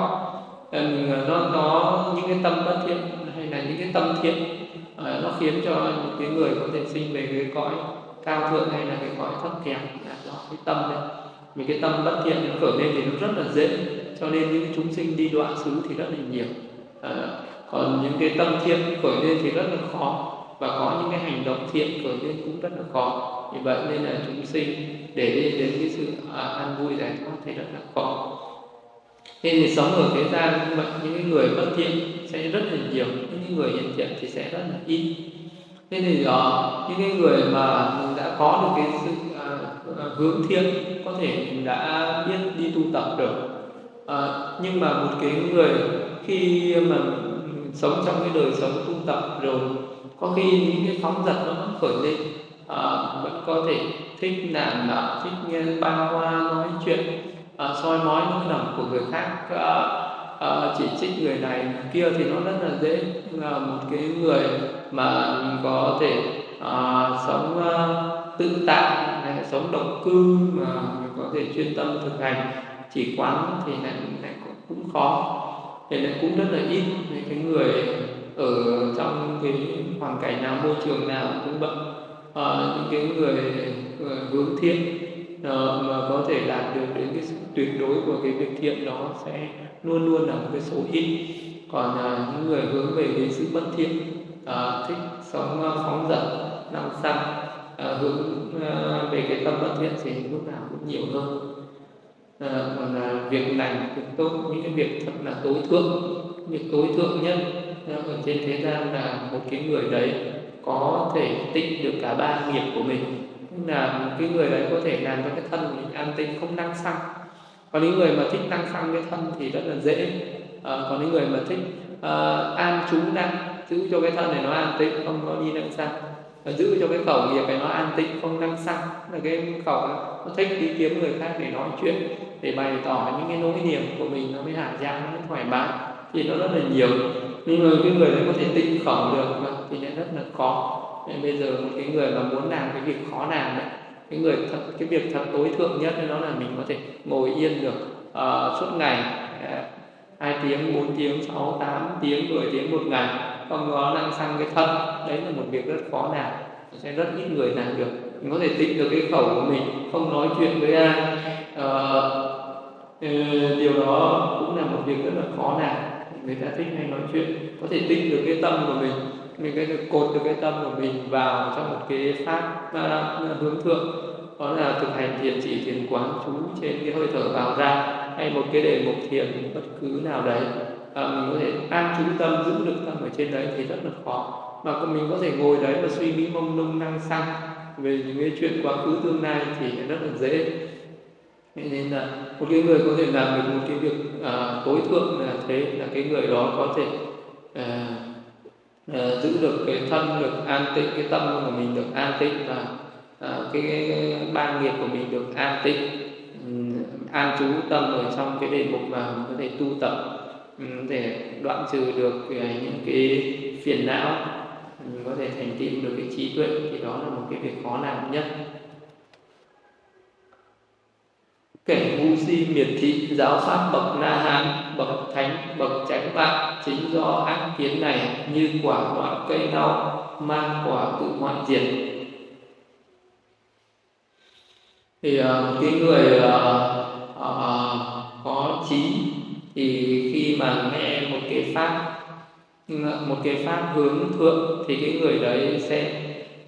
Nó những cái tâm bất thiện hay là những cái tâm thiện nó khiến cho những cái người có thể sinh về cái cõi cao thượng hay là cái cõi thấp kém là do cái tâm đấy. Vì cái tâm bất thiện nó khởi lên thì nó rất là dễ, cho nên những chúng sinh đi đoạn xứ thì rất là nhiều. Còn những cái tâm thiện khởi lên thì rất là khó, và có những cái hành động thiện khởi lên cũng rất là khó. Vì vậy nên là chúng sinh để đến cái sự an vui giải thoát thì rất là khó. Nên thì sống ở thế gian như vậy, những cái người bất thiện sẽ rất là nhiều, những người hiền thiện thì sẽ rất là ít. Nên thì những cái người mà đã có được cái sự hướng thiện, có thể đã biết đi tu tập được, nhưng mà một cái người khi mà sống trong cái đời sống tu tập rồi, có khi những cái phóng dật nó vẫn khởi lên, vẫn có thể thích làm thích nghe ba hoa nói chuyện, soi mói nỗi lòng của người khác, chỉ trích người này người kia thì nó rất là dễ. Là một cái người mà có thể sống tự tại, sống độc cư mà có thể chuyên tâm thực hành chỉ quán thì lại cũng khó, thì lại cũng rất là ít. Cái người ở trong cái hoàn cảnh nào, môi trường nào cũng vậy, những cái người hướng thiện mà có thể đạt được đến cái sự tuyệt đối của cái việc thiện đó sẽ luôn luôn là một cái số ít. Còn những người hướng về cái sự bất thiện, thích sống phóng dật, năng xăng, hướng về cái tâm bất thiện thì lúc nào cũng nhiều hơn. Còn việc lành, việc tốt, những cái việc thật là tối thượng, việc tối thượng nhất ở trên thế gian là một cái người đấy có thể tịnh được cả ba nghiệp của mình. Là một cái người đấy có thể làm cho cái thân của mình an tịnh, không năng xăng. Còn những người mà thích năng xăng cái thân thì rất là dễ. Còn những người mà thích an trú năng, giữ cho cái thân này nó an tịnh, không có đi năng xăng, giữ cho cái khẩu nghiệp này nó an tịnh, không năng xăng, là cái khẩu nó thích đi kiếm người khác để nói chuyện, để bày tỏ những cái nỗi niềm của mình, nó mới hạ giá, nó mới thoải mái, thì nó rất là nhiều. Nhưng mà cái người đấy có thể tinh khẩu được thì nó rất là khó. Nên bây giờ một cái người mà muốn làm cái việc khó làm đấy, cái việc thật tối thượng nhất đó là mình có thể ngồi yên được suốt ngày 2 tiếng, 4 tiếng, 6, 8 tiếng, 10 tiếng một ngày, không có năng xăng cái thân. Đấy là một việc rất khó làm, sẽ rất ít người làm được. Mình có thể tịnh được cái khẩu của mình, không nói chuyện với ai, điều đó cũng là một việc rất là khó làm. Người ta thích hay nói chuyện. Có thể tịnh được cái tâm của mình có thể cột được cái tâm của mình vào trong một cái pháp hướng thượng, đó là thực hành thiền chỉ, thiền quán trú trên cái hơi thở vào ra, hay một cái đề mục thiền bất cứ nào đấy. Mình có thể an trú tâm, giữ được tâm ở trên đấy thì rất là khó. Mà mình có thể ngồi đấy và suy nghĩ mông lung năng xăng về những cái chuyện quá khứ tương lai thì rất là dễ. Nên là một cái người có thể làm được một cái việc tối thượng là thế, là cái người đó có thể giữ được cái thân được an tịnh, cái tâm của mình được an tịnh, và cái ba nghiệp của mình được an tịnh, an trú tâm ở trong cái đề mục mà mình có thể tu tập để đoạn trừ được những cái phiền não, mình có thể thành tựu được cái trí tuệ, thì đó là một cái việc khó làm nhất. Kẻ ngu si miệt thị giáo pháp bậc Na Hán, bậc thánh, bậc chánh mạng, chính do ác kiến này như quả loại cây lau, mang quả tự hoại diệt. Thì cái người có trí thì khi mà nghe một cái pháp hướng thượng thì cái người đấy sẽ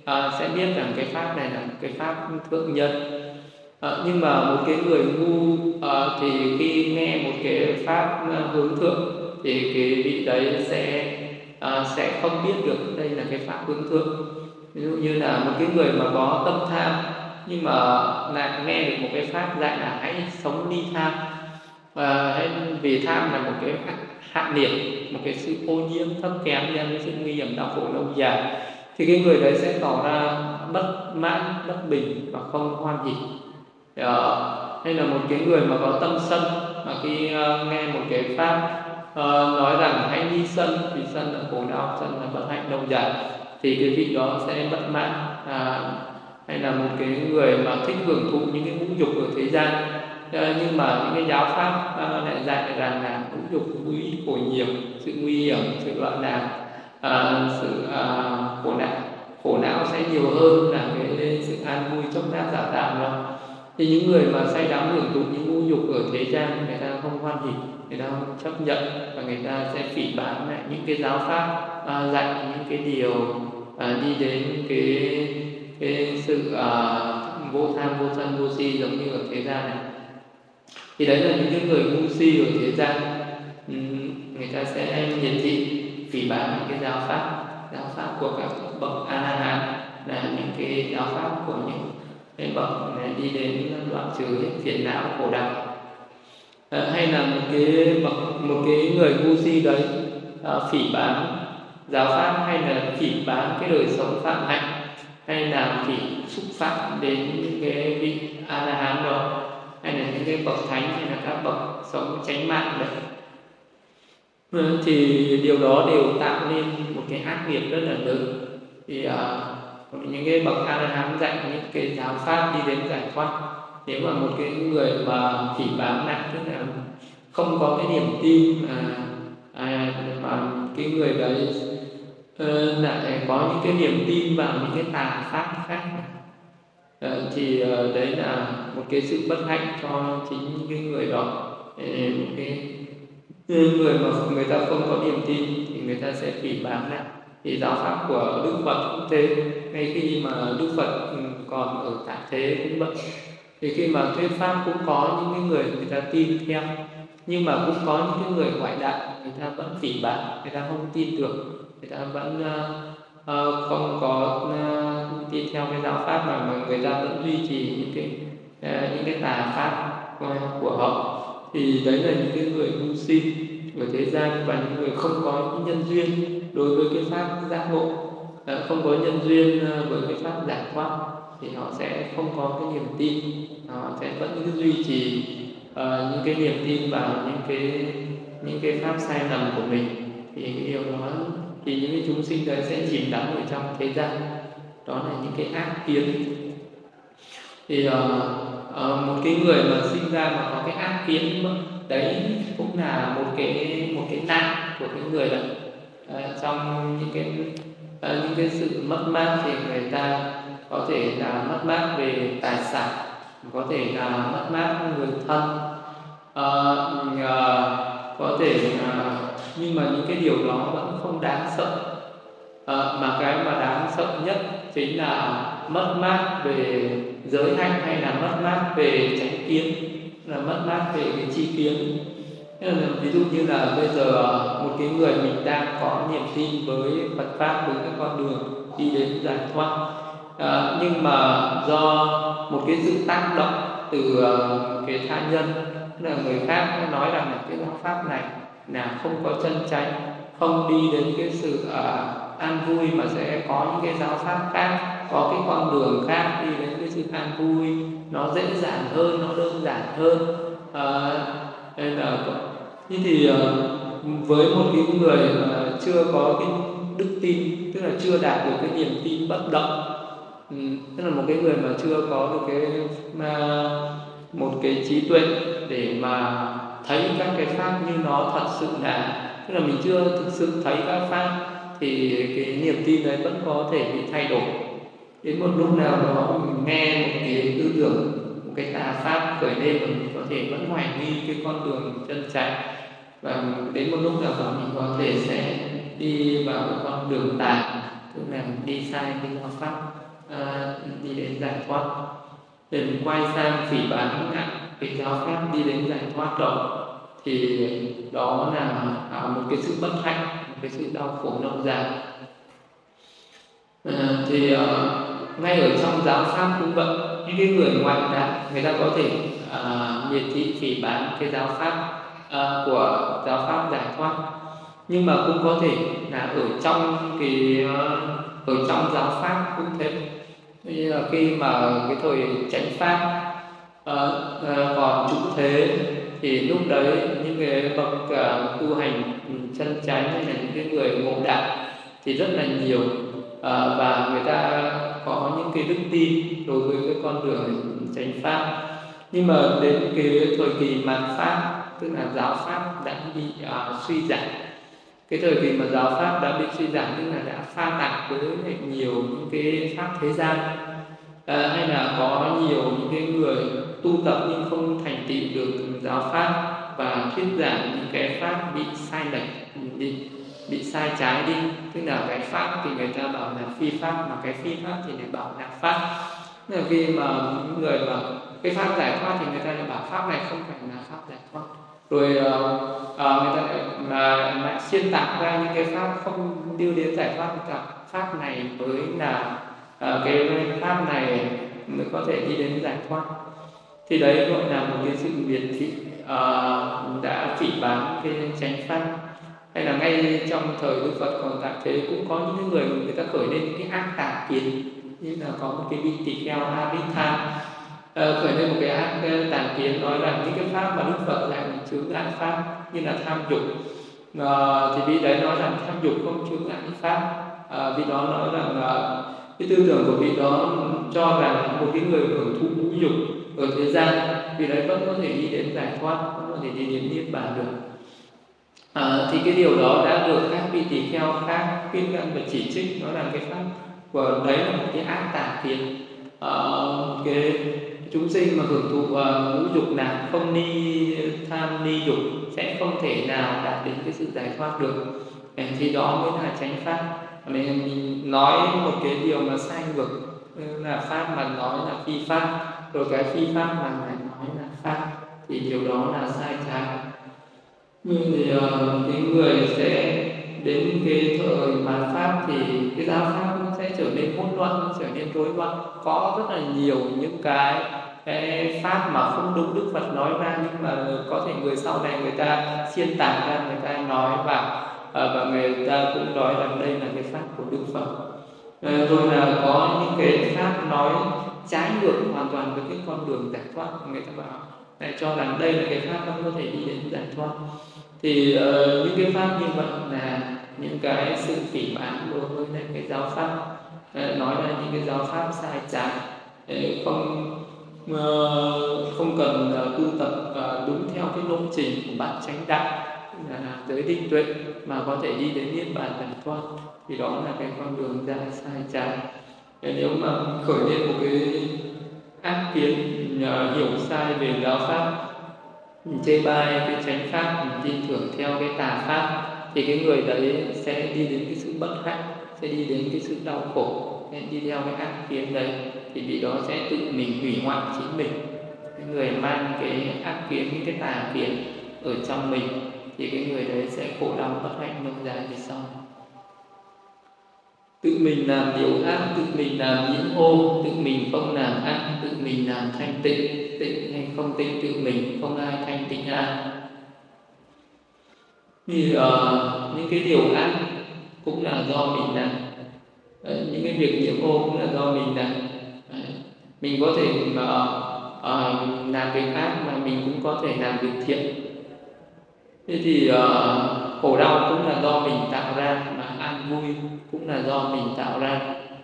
sẽ biết rằng cái pháp này là cái pháp thượng nhân. Nhưng mà một cái người ngu thì khi nghe một cái pháp hướng thượng thì cái vị đấy sẽ không biết được đây là cái pháp hướng thượng. Ví dụ như là một cái người mà có tâm tham nhưng mà lại nghe được một cái pháp dạy là hãy sống ly tham, vì tham là một cái hạ niệm, một cái sự ô nhiễm thấp kém đem đến sự nguy hiểm đau khổ lâu dài, thì cái người đấy sẽ tỏ ra bất mãn, bất bình và không hoan hỷ. Hay là một cái người mà có tâm sân mà khi nghe một cái pháp nói rằng hãy ly sân vì sân là khổ đau, sân là bất hạnh lâu dài, thì cái vị đó sẽ bất mãn. Hay là một cái người mà thích hưởng thụ những cái ngũ dục ở thế gian, nhưng mà những cái giáo pháp lại dạy rằng là ngũ dục vui ít khổ nhiều, sự nguy hiểm, sự loạn lạc, sự khổ não sẽ nhiều hơn là cái sự an vui chốc lát giả tạm đó. Thì những người mà say đắm hưởng thụ những ngũ dục ở thế gian, người ta không hoan hỷ, người ta không chấp nhận, và người ta sẽ phỉ báng lại những cái giáo pháp dạy những cái điều đi đến cái sự vô tham, vô sân, vô si giống như ở thế gian này. Thì đấy là những cái người ngu si ở thế gian, người ta sẽ nhiệt thị phỉ báng những cái giáo pháp của các bậc A La Hán, là những cái giáo pháp của những cái bậc đi đến đoạn trừ hết phiền não khổ đau. Hay là một cái người ngu si đấy phỉ báng giáo pháp, hay là phỉ báng cái đời sống phạm hạnh, hay là phỉ xúc phạm đến những cái vị A La Hán đó, hay là những cái bậc thánh, hay là các bậc sống chánh mạng đấy, thì điều đó đều tạo nên một cái ác nghiệp rất là lớn. Thì những cái bậc A La Hán dạy những cái giáo pháp đi đến giải thoát, nếu mà một cái người mà phỉ báng lại, tức là không có cái niềm tin mà cái người đấy lại có những cái niềm tin vào những cái tà pháp khác, thì đấy là một cái sự bất hạnh cho chính những cái người đó. Một cái người mà người ta không có niềm tin thì người ta sẽ phỉ báng lại. Thì giáo pháp của Đức Phật cũng thế, ngay khi mà Đức Phật còn ở tại thế cũng vậy, thì khi mà thuyết pháp cũng có những cái người ta tin theo, nhưng mà cũng có những cái người ngoại đạo, người ta vẫn phỉ báng, người ta không tin tưởng, người ta vẫn không có tin theo cái giáo pháp mà người ta vẫn duy trì những cái tà pháp của họ. Thì đấy là những cái người ngu si ở thế gian, và những người không có nhân duyên đối với cái pháp giác ngộ, không có nhân duyên với cái pháp giải thoát, thì họ sẽ không có cái niềm tin, họ sẽ vẫn cứ duy trì những cái niềm tin vào những cái pháp sai lầm của mình. Thì cái điều đó, thì những cái chúng sinh đấy sẽ chìm đắm ở trong thế gian, đó là những cái ác kiến. Thì một cái người mà sinh ra mà có cái ác kiến đấy cũng là một cái nạn của cái người đó. Trong những cái sự mất mát thì người ta có thể là mất mát về tài sản, có thể là mất mát người thân, có thể nhưng mà những cái điều đó vẫn không đáng sợ. Mà cái mà đáng sợ nhất chính là mất mát về giới hạnh, hay là mất mát về chánh kiến, là mất mát về cái tri kiến. Ví dụ như là bây giờ một cái người mình đang có niềm tin với Phật pháp, với cái con đường đi đến giải thoát, nhưng mà do một cái sự tác động từ cái tha nhân, tức là người khác nói rằng là cái giáo pháp này là không có chân chánh, không đi đến cái sự an vui, mà sẽ có những cái giáo pháp khác, có cái con đường khác đi đến cái sự an vui, nó dễ dàng hơn, nó đơn giản hơn. Nên là như thì với một cái người mà chưa có cái đức tin, tức là chưa đạt được cái niềm tin bất động, tức là một cái người mà chưa có được một cái trí tuệ để mà thấy các cái pháp như nó thật sự là, tức là mình chưa thực sự thấy các pháp, thì cái niềm tin đấy vẫn có thể bị thay đổi. Đến một lúc nào đó mình nghe một cái tư tưởng, một cái tà pháp khởi lên, và mình có thể vẫn hoài nghi cái con đường chân chánh, và đến một lúc nào đó mình có thể sẽ đi vào cái con đường tà, tức là đi sai cái giáo pháp. đi đến giải thoát. Để mình quay sang phỉ báng cái giáo pháp đi đến giải thoát đó, thì đó là một cái sự bất hạnh, một cái sự đau khổ lâu dài. Ngay ở trong giáo pháp cũng vậy, những cái người ngoại đạo người ta có thể miệt thị phỉ báng cái giáo pháp của giáo pháp giải thoát, nhưng mà cũng có thể là ở trong giáo pháp cũng thế. Như là khi mà cái thời chánh pháp còn trụ thế, thì lúc đấy những cái bậc tu hành chân chánh hay là những cái người ngộ đạo thì rất là nhiều, và người ta có những cái đức tin đối với cái con đường chánh pháp. Nhưng mà đến cái thời kỳ mạt pháp, tức là giáo pháp đã bị suy giảm. Cái thời kỳ mà giáo pháp đã bị suy giảm tức là đã pha tạp với nhiều những cái pháp thế gian, hay là có nhiều những cái người tu tập nhưng không thành tựu được giáo pháp, và thuyết giảng những cái pháp bị sai lệch đi, bị sai trái đi. Tức là cái pháp thì người ta bảo là phi pháp, mà cái phi pháp thì lại bảo là pháp. Tức là khi mà những người mà cái pháp giải thoát thì người ta lại bảo pháp này không phải là pháp giải thoát, rồi người ta lại xuyên tạc ra những cái pháp không đưa đến giải thoát. Người ta pháp này mới là cái pháp này mới có thể đi đến giải thoát. Thì đấy gọi là một cái sự miệt thị đã phỉ báng cái chánh pháp. Hay là ngay trong thời Đức Phật còn tại thế cũng có những người ta khởi lên những cái ác tà kiến, như là có một cái vị tỳ kheo Abhidhamma khởi lên một cái ác tà kiến, nói rằng những cái pháp mà Đức Phật dạy là chướng ngại pháp, như là tham dục. Thì vị đấy nói rằng tham dục không chướng ngại pháp. Vị đó nói rằng cái tư tưởng của vị đó cho rằng một cái người hưởng thụ ngũ dục ở thế gian, vị đấy vẫn có thể đi đến giải thoát, vẫn có thể đi đến niết bàn được. Thì cái điều đó đã được các vị tỳ kheo khác khuyên ngăn và chỉ trích, nói rằng cái pháp của đấy là một cái ác tà kiến. Cái chúng sinh mà hưởng thụ ngũ dục nào, không ni tham ni dục, sẽ không thể nào đạt đến cái sự giải thoát được. Thì đó mới là chánh pháp. Mình nói một cái điều mà sai ngược, là pháp mà nói là phi pháp, rồi cái phi pháp mà lại nói là pháp, thì điều đó là sai trái. Thì cái người sẽ đến cái thời mạt pháp thì cái giáo pháp nó sẽ trở nên hỗn loạn, nó trở nên rối loạn. Có rất là nhiều những cái pháp mà không đúng Đức Phật nói ra, nhưng mà có thể người sau này người ta xuyên tạc ra, người ta nói vào, và người ta cũng nói rằng đây là cái pháp của Đức Phật. Rồi là có những cái pháp nói trái ngược hoàn toàn với cái con đường giải thoát, người ta bảo cho rằng đây là cái pháp nó có thể đi đến giải thoát. Thì những cái pháp như vậy là những cái sự phỉ báng đối với cái giáo pháp, nói ra những cái giáo pháp sai trái, không cần tu tập đúng theo cái lộ trình của bát chánh đạo, là giới định tuệ, mà có thể đi đến niết bàn giải thoát. Thì đó là cái con đường ra sai trái. Nếu mà khởi lên một cái ác kiến, hiểu sai về giáo pháp, mình chê bai cái chánh pháp, mình tin tưởng theo cái tà pháp, thì cái người đấy sẽ đi đến cái sự bất hạnh, sẽ đi đến cái sự đau khổ. Nên đi theo cái ác kiến đấy thì vị đó sẽ tự mình hủy hoại chính mình. Cái người mang cái ác kiến, cái tà kiến ở trong mình, thì cái người đấy sẽ khổ đau bất hạnh lâu dài về sau. Tự mình làm điều ác, tự mình làm nhiễm ô, tự mình không làm ác, tự mình làm thanh tịnh. Tịnh hay không tịnh tự mình, không ai thanh tịnh ai. Thì những cái điều ác cũng là do mình làm. Những cái việc nhiễm ô cũng là do mình làm. Mình có thể làm việc ác mà mình cũng có thể làm việc thiện. Thế thì khổ đau cũng là do mình tạo ra, mà an vui cũng là do mình tạo ra.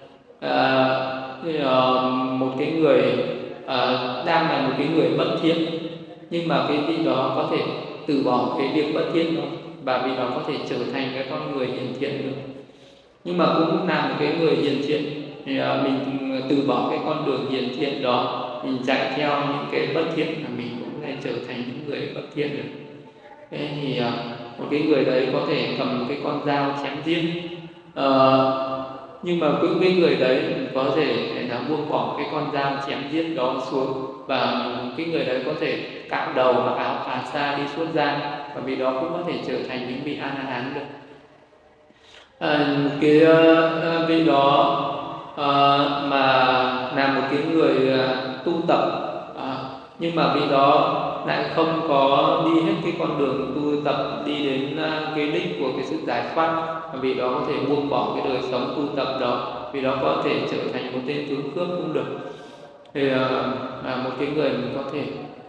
Một cái người đang là một cái người bất thiện, nhưng mà cái vị đó có thể từ bỏ cái việc bất thiện đó, và vị đó có thể trở thành cái con người hiền thiện được. Nhưng mà cũng là một cái người hiền thiện, thì mình từ bỏ cái con đường hiền thiện đó, mình chạy theo những cái bất thiện, là mình cũng lại trở thành những người bất thiện được. Thế thì một cái người đấy có thể cầm một cái con dao chém giết, nhưng mà cứ cái người đấy có thể là buông bỏ cái con dao chém giết đó xuống, và cái người đấy có thể cạo đầu mặc áo cà sa đi xuất gia, và vì đó cũng có thể trở thành những vị A La Hán được. Vị đó mà là một cái người tu tập, nhưng mà vị đó lại không có đi hết cái con đường tu tập đi đến cái đích của cái sự giải thoát, và vị đó có thể buông bỏ cái đời sống tu tập đó, vì đó có thể trở thành một tên tướng cướp cũng được. Thì một cái người mình có thể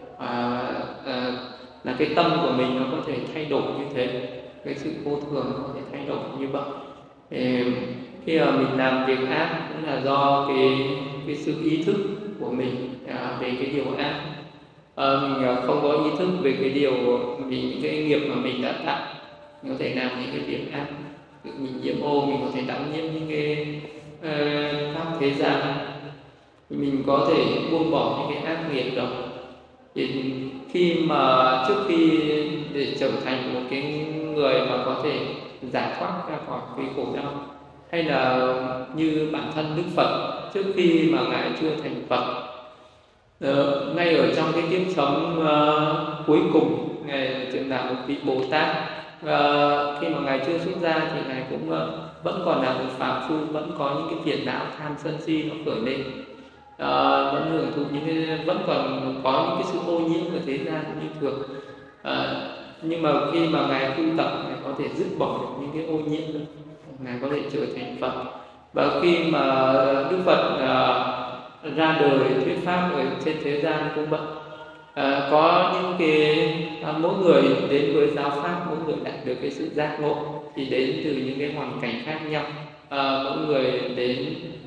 là cái tâm của mình nó có thể thay đổi như thế, cái sự vô thường nó có thể thay đổi như vậy. Thì khi mà mình làm việc ác cũng là do cái sự ý thức của mình về cái điều ác. Mình không có ý thức về cái điều những cái nghiệp mà mình đã tạo, mình có thể làm những cái việc ác, mình nhiễm ô, mình có thể đắm nhiễm những cái pháp thế gian, mình có thể buông bỏ những cái ác nghiệp đó. Thì trước khi để trở thành một cái người mà có thể giải thoát ra khỏi cái khổ đau, hay là như bản thân Đức Phật trước khi mà ngài chưa thành Phật, ngay ở trong cái kiếp sống cuối cùng, ngài trở là một vị Bồ Tát. Khi mà ngài chưa xuất gia thì ngài cũng vẫn còn là một phàm phu, vẫn có những cái phiền não tham sân si nó khởi lên, vẫn hưởng thụ vẫn còn có những cái sự ô nhiễm của thế gian như thường. Nhưng mà khi mà ngài tu tập, ngài có thể dứt bỏ được những cái ô nhiễm đó, ngài có thể trở thành Phật. Và khi mà Đức Phật ra đời thuyết pháp ở trên thế gian cũng vậy, có những cái mỗi người đến với giáo pháp, mỗi người đạt được cái sự giác ngộ thì đến từ những cái hoàn cảnh khác nhau. Mỗi người đến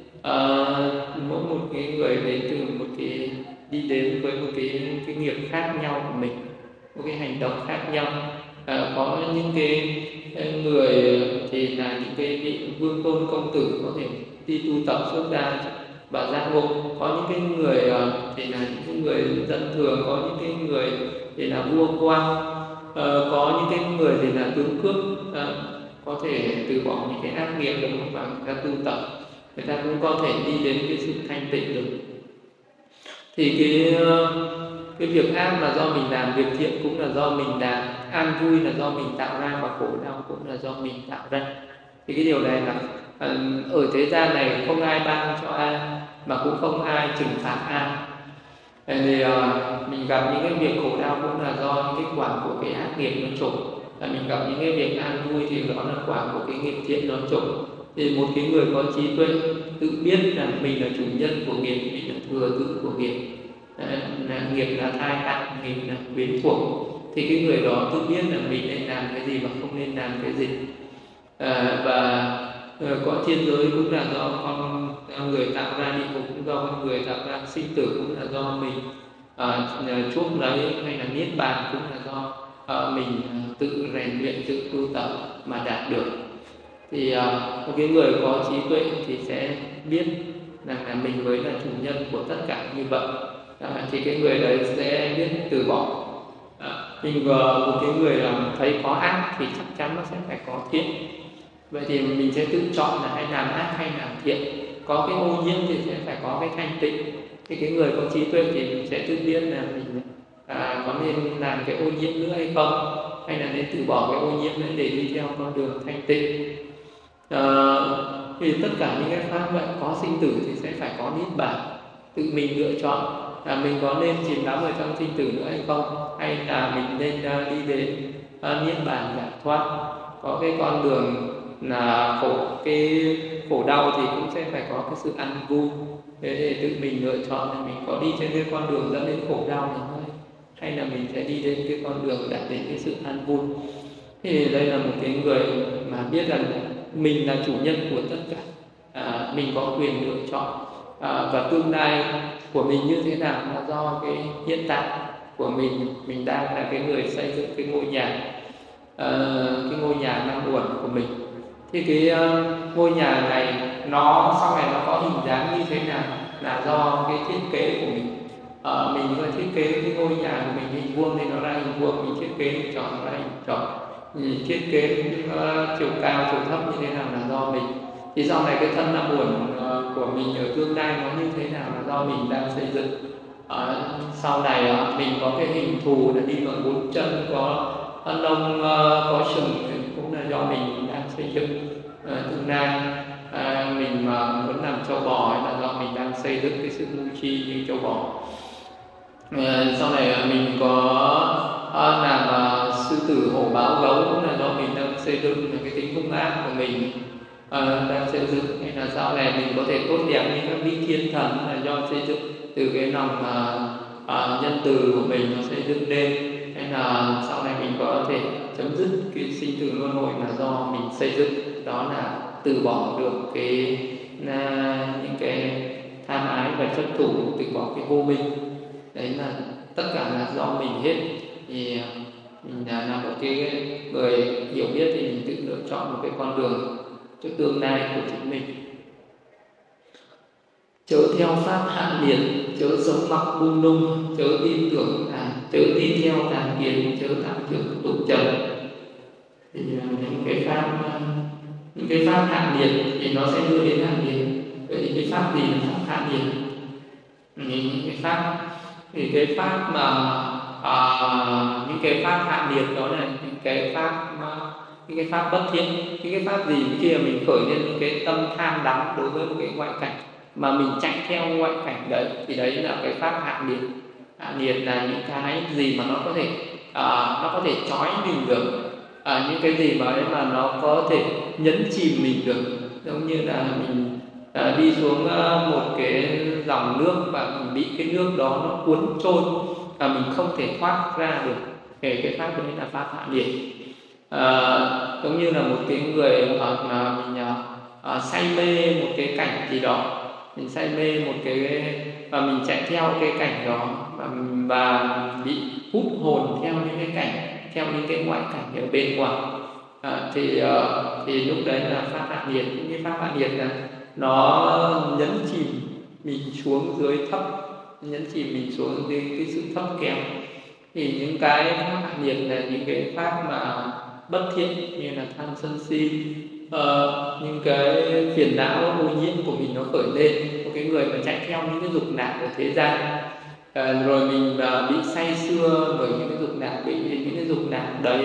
mỗi một cái người đến từ một cái đi đến với một cái nghiệp khác nhau của mình, một cái hành động khác nhau. Có những cái người thì là những cái vị vương tôn công tử có thể đi tu tập xuất gia và giác ngộ, có những cái người thì là những cái người dân thường, có những cái người thì là vua quan, có những cái người thì là tướng cướp, có thể từ bỏ những cái ác nghiệp được và người ta tu tập, người ta cũng có thể đi đến cái sự thanh tịnh được. Thì cái việc ác là do mình làm, việc thiện cũng là do mình làm, an vui là do mình tạo ra, và khổ đau cũng là do mình tạo ra. Thì cái điều này là ở thế gian này không ai ban cho ai, mà cũng không ai trừng phạt ai. Thì mình gặp những cái việc khổ đau cũng là do những cái quả của cái ác nghiệp nó trổ, và mình gặp những cái việc an vui thì đó là quả của cái nghiệp thiện nó trổ. Thì một cái người có trí tuệ tự biết rằng mình là chủ nhân của nghiệp, mình là thừa tự của nghiệp, nghiệp là thai hại, nghiệp là quyến thuộc, thì cái người đó tự biết là mình nên làm cái gì và không nên làm cái gì. Và cõi thiên giới cũng là do con người tạo ra, địa ngục cũng do con người tạo ra, sinh tử cũng là do mình chuốc lấy, hay là niết bàn cũng là do mình tự rèn luyện, tự tu tập mà đạt được. Thì một cái người có trí tuệ thì sẽ biết rằng là mình mới là chủ nhân của tất cả như vậy. Thì cái người đấy sẽ biết từ bỏ. Mình một cái người thấy có ác thì chắc chắn nó sẽ phải có thiện. Vậy thì mình sẽ tự chọn là hay làm ác hay làm thiện. Có cái ô nhiễm thì sẽ phải có cái thanh tịnh. Thì cái người có trí tuệ thì mình sẽ tự biết là mình có nên làm cái ô nhiễm nữa hay không, hay là nên từ bỏ cái ô nhiễm nữa để đi theo con đường thanh tịnh. Thì tất cả những cái pháp vậy, có sinh tử thì sẽ phải có niết bàn. Tự mình lựa chọn là mình có nên chìm đắm ở trong sinh tử nữa hay không, hay là mình nên đi đến niết bàn giải thoát. Có cái con đường là cái khổ đau thì cũng sẽ phải có cái sự an vui. Thế để tự mình lựa chọn là mình có đi trên cái con đường dẫn đến khổ đau này thôi, hay là mình sẽ đi đến cái con đường đạt đến cái sự an vui. Thì đây là một cái người mà biết rằng mình là chủ nhân của tất cả, mình có quyền lựa chọn, và tương lai của mình như thế nào là do cái hiện tại của mình đang là cái người xây dựng cái ngôi nhà năm uẩn của mình. Thì cái ngôi nhà này nó sau này nó có hình dáng như thế nào là do cái thiết kế của mình. Mình có thiết kế cái ngôi nhà của mình hình vuông thì nó ra hình vuông, mình thiết kế hình tròn nó ra hình tròn, mình thiết kế chiều cao chiều thấp như thế nào là do mình. Thì sau này cái thân đau buồn của mình ở tương lai nó như thế nào là do mình đang xây dựng. Sau này mình có cái hình thù là đi bằng 4 chân, có lông, có sừng, cũng là do mình đang xây dựng. Tương lai mình mà muốn làm trâu bò là do mình đang xây dựng cái sự ngu chi như trâu bò. Sau này mình có làm sư tử, hổ, báo, gấu, cũng là do mình đang xây dựng cái tính hung ác của mình đang xây dựng. Hay là sau này mình có thể tốt đẹp như các vị thiên thần là do xây dựng từ cái lòng nhân từ của mình nó xây dựng lên. Hay là sau này mình có thể chấm dứt cái sinh tử luân hồi là do mình xây dựng, đó là từ bỏ được những cái tham ái và chấp thủ, từ bỏ cái vô minh. Đấy là tất cả là do mình hết. Thì mình là một cái người hiểu biết thì mình tự lựa chọn một cái con đường cho tương lai của chính mình. Chớ theo pháp hạ liệt, chớ sống mặc buông lung, chớ tin tưởng chớ tin theo tàn kiến, chớ tạm tưởng tục trần. Thì những cái pháp hạ liệt thì nó sẽ đưa đến hạ liệt. Vậy thì cái pháp gì là pháp hạ liệt? Những cái pháp thì cái pháp mà những cái pháp hạ liệt đó là những cái pháp bất thiện. Những cái pháp gì khi mà mình khởi lên những cái tâm tham đắm đối với một cái ngoại cảnh mà mình chạy theo ngoại cảnh đấy, thì đấy là cái pháp hạ liệt. Hạ liệt là những cái gì mà nó có thể trói mình được, những cái gì mà nó có thể nhấn chìm mình được. Giống như là mình đi xuống một cái dòng nước và mình bị cái nước đó nó cuốn trôi và mình không thể thoát ra được. Thì cái pháp đấy là pháp hạ liệt. Giống như là một cái người mà mình say mê một cái cảnh gì đó, mình say mê một cái và mình chạy theo cái cảnh đó và bị hút hồn theo những cái cảnh, theo những cái ngoại cảnh ở bên ngoài. Thì lúc đấy là pháp hạ liệt. Những cái pháp hạ liệt là nó nhấn chìm mình xuống dưới thấp, nhấn chìm mình xuống dưới cái sự thấp kém. Thì những cái pháp hạ liệt là những cái pháp mà bất thiện, như là tham sân si, những cái phiền não ô nhiễm của mình nó khởi lên. Một cái người mà chạy theo những cái dục lạc của thế gian, rồi mình bị say sưa bởi những cái dục lạc, bị những cái dục lạc đấy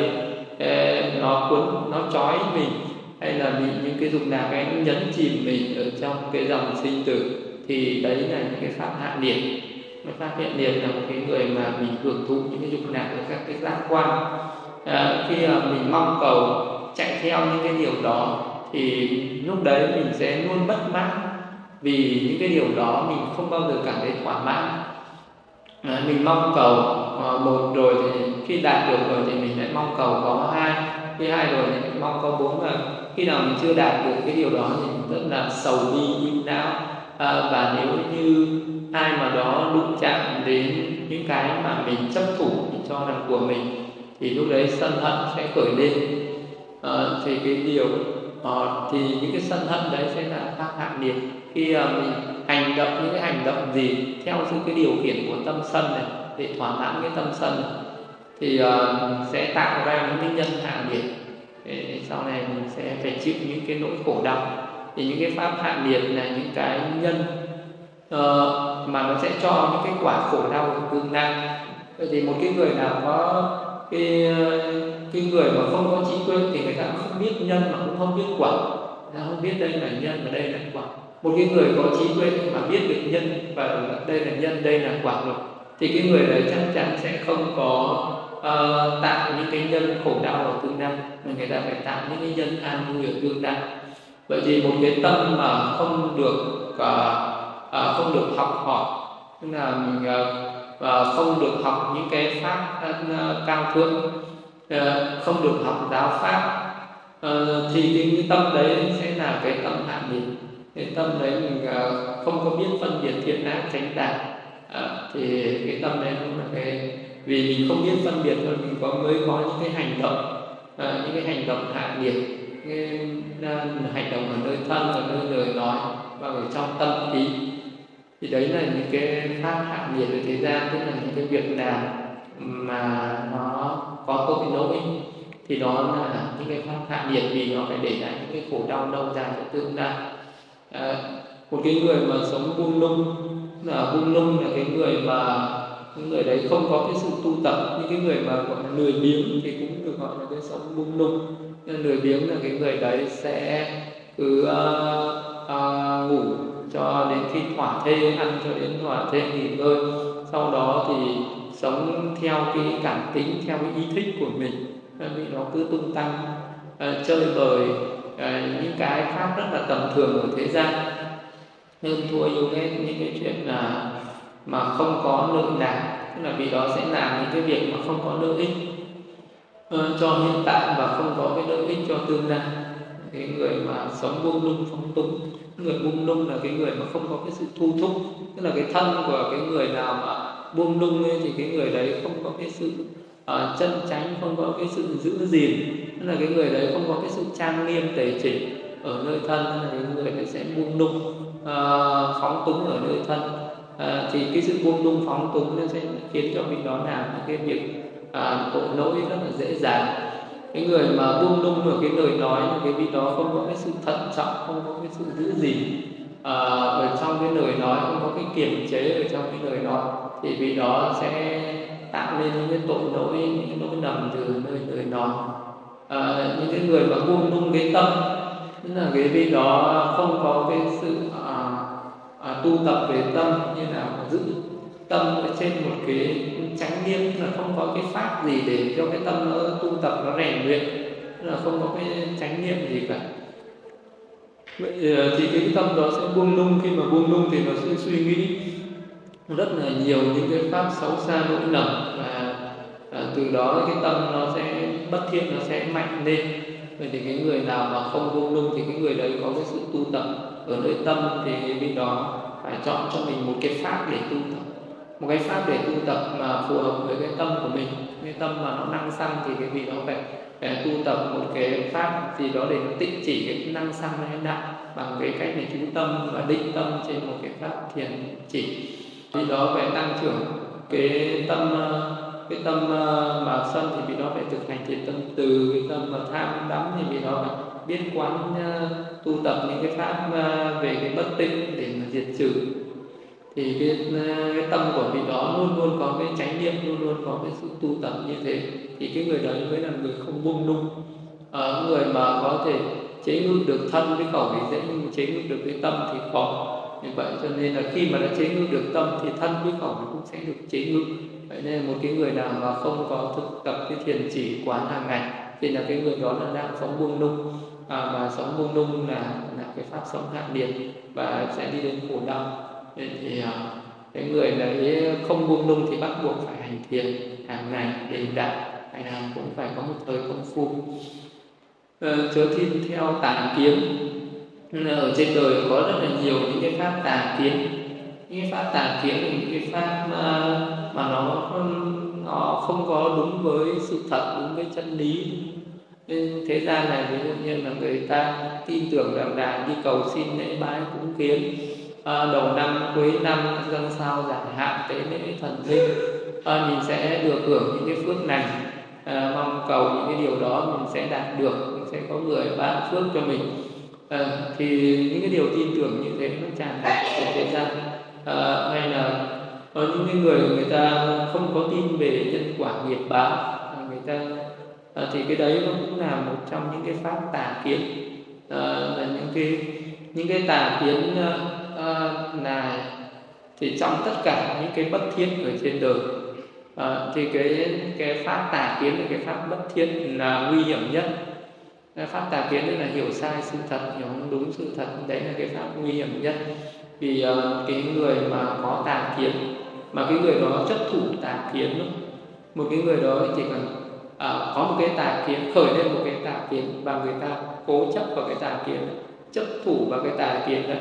nó cuốn, nó trói mình, hay là bị những cái dục lạc ấy nó nhấn chìm mình ở trong cái dòng sinh tử, thì đấy là những cái pháp hạ liệt. Cái pháp hạ liệt là một cái người mà mình hưởng thụ những cái dục lạc ở các cái giác quan. Khi mình mong cầu chạy theo những cái điều đó thì lúc đấy mình sẽ luôn bất mãn, vì những cái điều đó mình không bao giờ cảm thấy thỏa mãn. Mình mong cầu một rồi thì khi đạt được rồi thì mình lại mong cầu có hai, khi hai rồi thì mình mong có bốn, và khi nào mình chưa đạt được cái điều đó thì mình rất là sầu bi ưu não. Và nếu như ai mà đó đụng chạm đến những cái mà mình chấp thủ, mình cho là của mình, thì lúc đấy sân hận sẽ khởi lên. Thì cái điều thì những cái sân hận đấy sẽ là pháp hạ liệt. Khi mình hành động những cái hành động gì theo sự cái điều khiển của tâm sân này để thỏa mãn cái tâm sân này, thì sẽ tạo ra những cái nhân hạ liệt. Để sau này mình sẽ phải chịu những cái nỗi khổ đau. Thì những cái pháp hạ liệt là những cái nhân mà nó sẽ cho những cái quả khổ đau ở tương lai. Vậy thì một cái người nào có cái người mà không có trí tuệ thì người ta cũng không biết nhân mà cũng không biết quả, người ta không biết đây là nhân và đây là quả. Một cái người có trí tuệ mà biết được nhân và đây là nhân, đây là quả rồi, thì cái người đấy chắc chắn sẽ không có tạo những cái nhân khổ đau ở tương lai, mà người ta phải tạo những cái nhân an vui ở tương lai. Vậy thì một cái tâm mà không được học hỏi, tức là mình không được học những cái pháp cao thượng, không được học giáo pháp, thì cái tâm đấy sẽ là cái tâm hạ liệt. Cái tâm đấy mình không có biết phân biệt thiện ác chánh tà, thì cái tâm đấy cũng là cái, vì mình không biết phân biệt thôi, mình mới có những cái hành động, những cái hành động hạ liệt, cái hành động ở nơi thân, ở nơi lời nói và ở trong tâm ý. Thì đấy là những cái pháp hạ liệt ở thế gian, tức là những cái việc làm mà nó có tội lỗi, thì đó là những cái pháp hạ nhiệt, vì nó phải để lại những cái khổ đau lâu dài cho tương lai. Một cái người mà sống buông lung là cái người mà những người đấy không có cái sự tu tập. Những cái người mà gọi là lười biếng thì cũng được gọi là cái sống buông lung. Nên lười biếng là cái người đấy sẽ cứ ngủ cho đến khi thỏa thê, ăn cho đến thỏa thê nghỉ ngơi, sau đó thì sống theo cái cảm tính, theo cái ý thích của mình, vì nó cứ tung tăng chơi bời những cái pháp rất là tầm thường ở thế gian, hơn thua yêu ghét những cái chuyện mà không có lợi lạc, tức là vì đó sẽ làm những cái việc mà không có lợi ích cho hiện tại và không có cái lợi ích cho tương lai. Cái người mà sống buông lung phóng túng, người buông lung là cái người mà không có cái sự thu thúc, tức là cái thân của cái người nào mà buông lung ấy, thì cái người đấy không có cái sự chân chánh, không có cái sự giữ gìn, tức là cái người đấy không có cái sự trang nghiêm tề chỉnh ở nơi thân, tức là cái người đấy sẽ buông lung phóng túng ở nơi thân. Thì cái sự buông lung phóng túng nó sẽ khiến cho mình đó làm những cái việc tội lỗi rất là dễ dàng. Cái người mà buông lung ở cái lời nói là cái vị đó không có cái sự thận trọng, không có cái sự giữ gìn ở trong cái lời nói, không có cái kiềm chế ở trong cái lời nói, thì vị đó sẽ tạo nên những cái tội lỗi, những cái lỗi lầm từ nơi lời nói. Những cái người mà buông lung cái tâm, tức là cái vị đó không có cái sự tu tập về tâm, như là giữ tâm ở trên một cái chánh niệm, là không có cái pháp gì để cho cái tâm nó tu tập, nó rèn luyện, là không có cái chánh niệm gì cả. Vậy thì cái tâm đó sẽ buông lung. Khi mà buông lung thì nó sẽ suy nghĩ rất là nhiều những cái pháp xấu xa lỗi lầm, và từ đó cái tâm nó sẽ bất thiện, nó sẽ mạnh lên. Vậy thì cái người nào mà không buông lung thì cái người đấy có cái sự tu tập ở nơi tâm, thì cái vị đó phải chọn cho mình một cái pháp để tu tập, một cái pháp để tu tập mà phù hợp với cái tâm của mình. Cái tâm mà nó năng xăng thì cái vị đó phải tu tập một cái pháp gì đó để nó tịnh chỉ cái năng xăng hay nặng, bằng cái cách này chú tâm và định tâm trên một cái pháp thiền chỉ. Vị đó phải tăng trưởng cái tâm mà sân, thì vị đó phải thực hành thiền tâm từ. Cái tâm mà tham đắm thì vị đó phải biết quán tu tập những cái pháp về cái bất tịnh để mà diệt trừ. Thì cái tâm của vị đó luôn luôn có cái chánh niệm, luôn luôn có cái sự tu tập như thế, thì cái người đấy mới là người không buông lung. Người mà có thể chế ngự được thân với khẩu thì dễ, nhưng chế ngự được cái tâm thì khó. Như vậy cho nên là khi mà đã chế ngự được tâm thì thân với khẩu cũng sẽ được chế ngự. Vậy nên một cái người nào mà không có thực tập cái thiền chỉ quán hàng ngày thì là cái người đó là đang sống buông lung. Mà sống buông lung là cái pháp sống hạ liệt và sẽ đi đến khổ đau. Nên thì cái người đấy không buông lung thì bắt buộc phải hành thiền hàng ngày đều đặn, ngày nào cũng phải có một thời công phu. Chớ thiên theo tà kiến. Ở trên đời có rất là nhiều những cái pháp tà kiến. Những cái pháp tà kiến là những cái pháp mà nó không có đúng với sự thật, đúng với chân lý. Nên thế gian này ví dụ như là người ta tin tưởng rằng là đi cầu xin lễ bái cúng kiến, đầu năm cuối năm dâng sao giải hạn tế lễ thần linh, mình sẽ được hưởng những cái phước này, mong cầu những cái điều đó mình sẽ đạt được, mình sẽ có người ban phước cho mình. Thì những cái điều tin tưởng như thế nó tràn ngập trên thế gian. Hay là có những người ta không có tin về nhân quả nghiệp báo, người ta thì cái đấy nó cũng là một trong những cái pháp tà kiến. Là những cái tà kiến này thì trong tất cả những cái bất thiết ở trên đời, thì cái pháp tà kiến là cái pháp bất thiết là nguy hiểm nhất. Pháp tà kiến đấy là hiểu sai sự thật, hiểu không đúng sự thật, đấy là cái pháp nguy hiểm nhất. Vì cái người mà có tà kiến, mà cái người đó chấp thủ tà kiến, một cái người đó chỉ cần có một cái tà kiến, khởi lên một cái tà kiến và người ta cố chấp vào cái tà kiến, chấp thủ vào cái tà kiến đấy,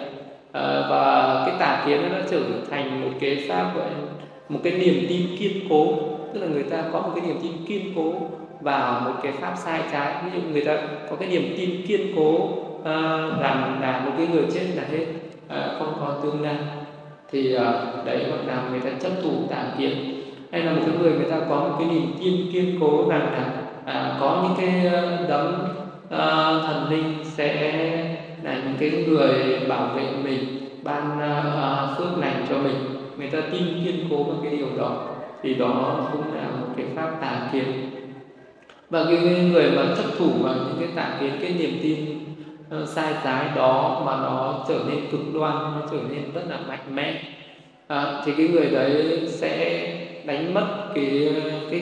và cái tà kiến nó trở thành một cái pháp, gọi một cái niềm tin kiên cố. Tức là người ta có một cái niềm tin kiên cố vào một cái pháp sai trái. Ví dụ người ta có cái niềm tin kiên cố rằng là một cái người chết là hết, không có tương lai, thì đấy gọi là người ta chấp thủ tà kiến. Hay là một cái người ta có một cái niềm tin kiên cố rằng là có những cái đấng thần linh sẽ là những cái người bảo vệ mình, ban phước lành cho mình. Người ta tin kiên cố vào cái điều đó, thì đó cũng là một cái pháp tà kiến. Và cái người mà chấp thủ vào những cái tà kiến, cái niềm tin sai trái đó mà nó trở nên cực đoan, nó trở nên rất là mạnh mẽ, thì cái người đấy sẽ đánh mất cái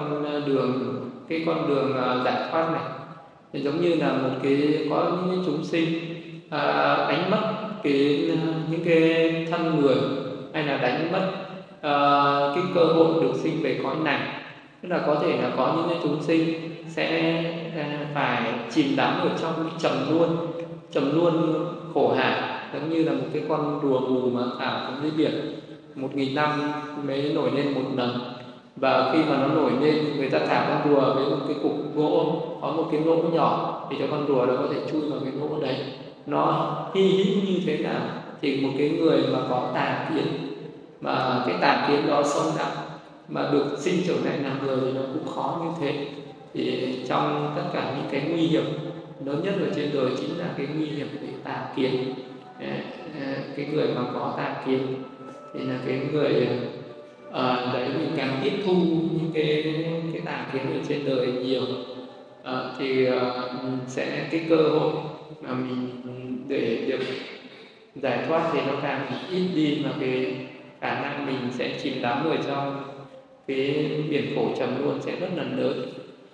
con đường giải thoát này. Thì giống như là có những cái chúng sinh đánh mất những cái thân người, hay là đánh mất cái cơ hội được sinh về cõi này. Tức là có thể là có những cái chúng sinh sẽ phải chìm đắm ở trong cái trầm luân khổ hải, giống như là một cái con rùa mù mà thả xuống dưới biển 1000 năm mới nổi lên một lần. Và khi mà nó nổi lên, người ta thả con rùa với một cái cục gỗ, có một cái lỗ nhỏ, thì cho con rùa nó có thể chui vào cái lỗ đấy. Nó hy hữu như thế nào thì một cái người mà có tà kiến, mà cái tà kiến đó sâu đậm, mà được sinh trở lại làm người thì nó cũng khó như thế. Thì trong tất cả những cái nguy hiểm lớn nhất ở trên đời chính là cái nguy hiểm về tà kiến. Cái người mà có tà kiến thì là cái người đấy mình càng tiếp thu những cái tà kiến ở trên đời nhiều, thì sẽ cái cơ hội mà mình để được giải thoát thì nó càng ít đi, mà cái khả năng mình sẽ chìm đắm ở trong cái biển khổ trầm luân sẽ rất là lớn.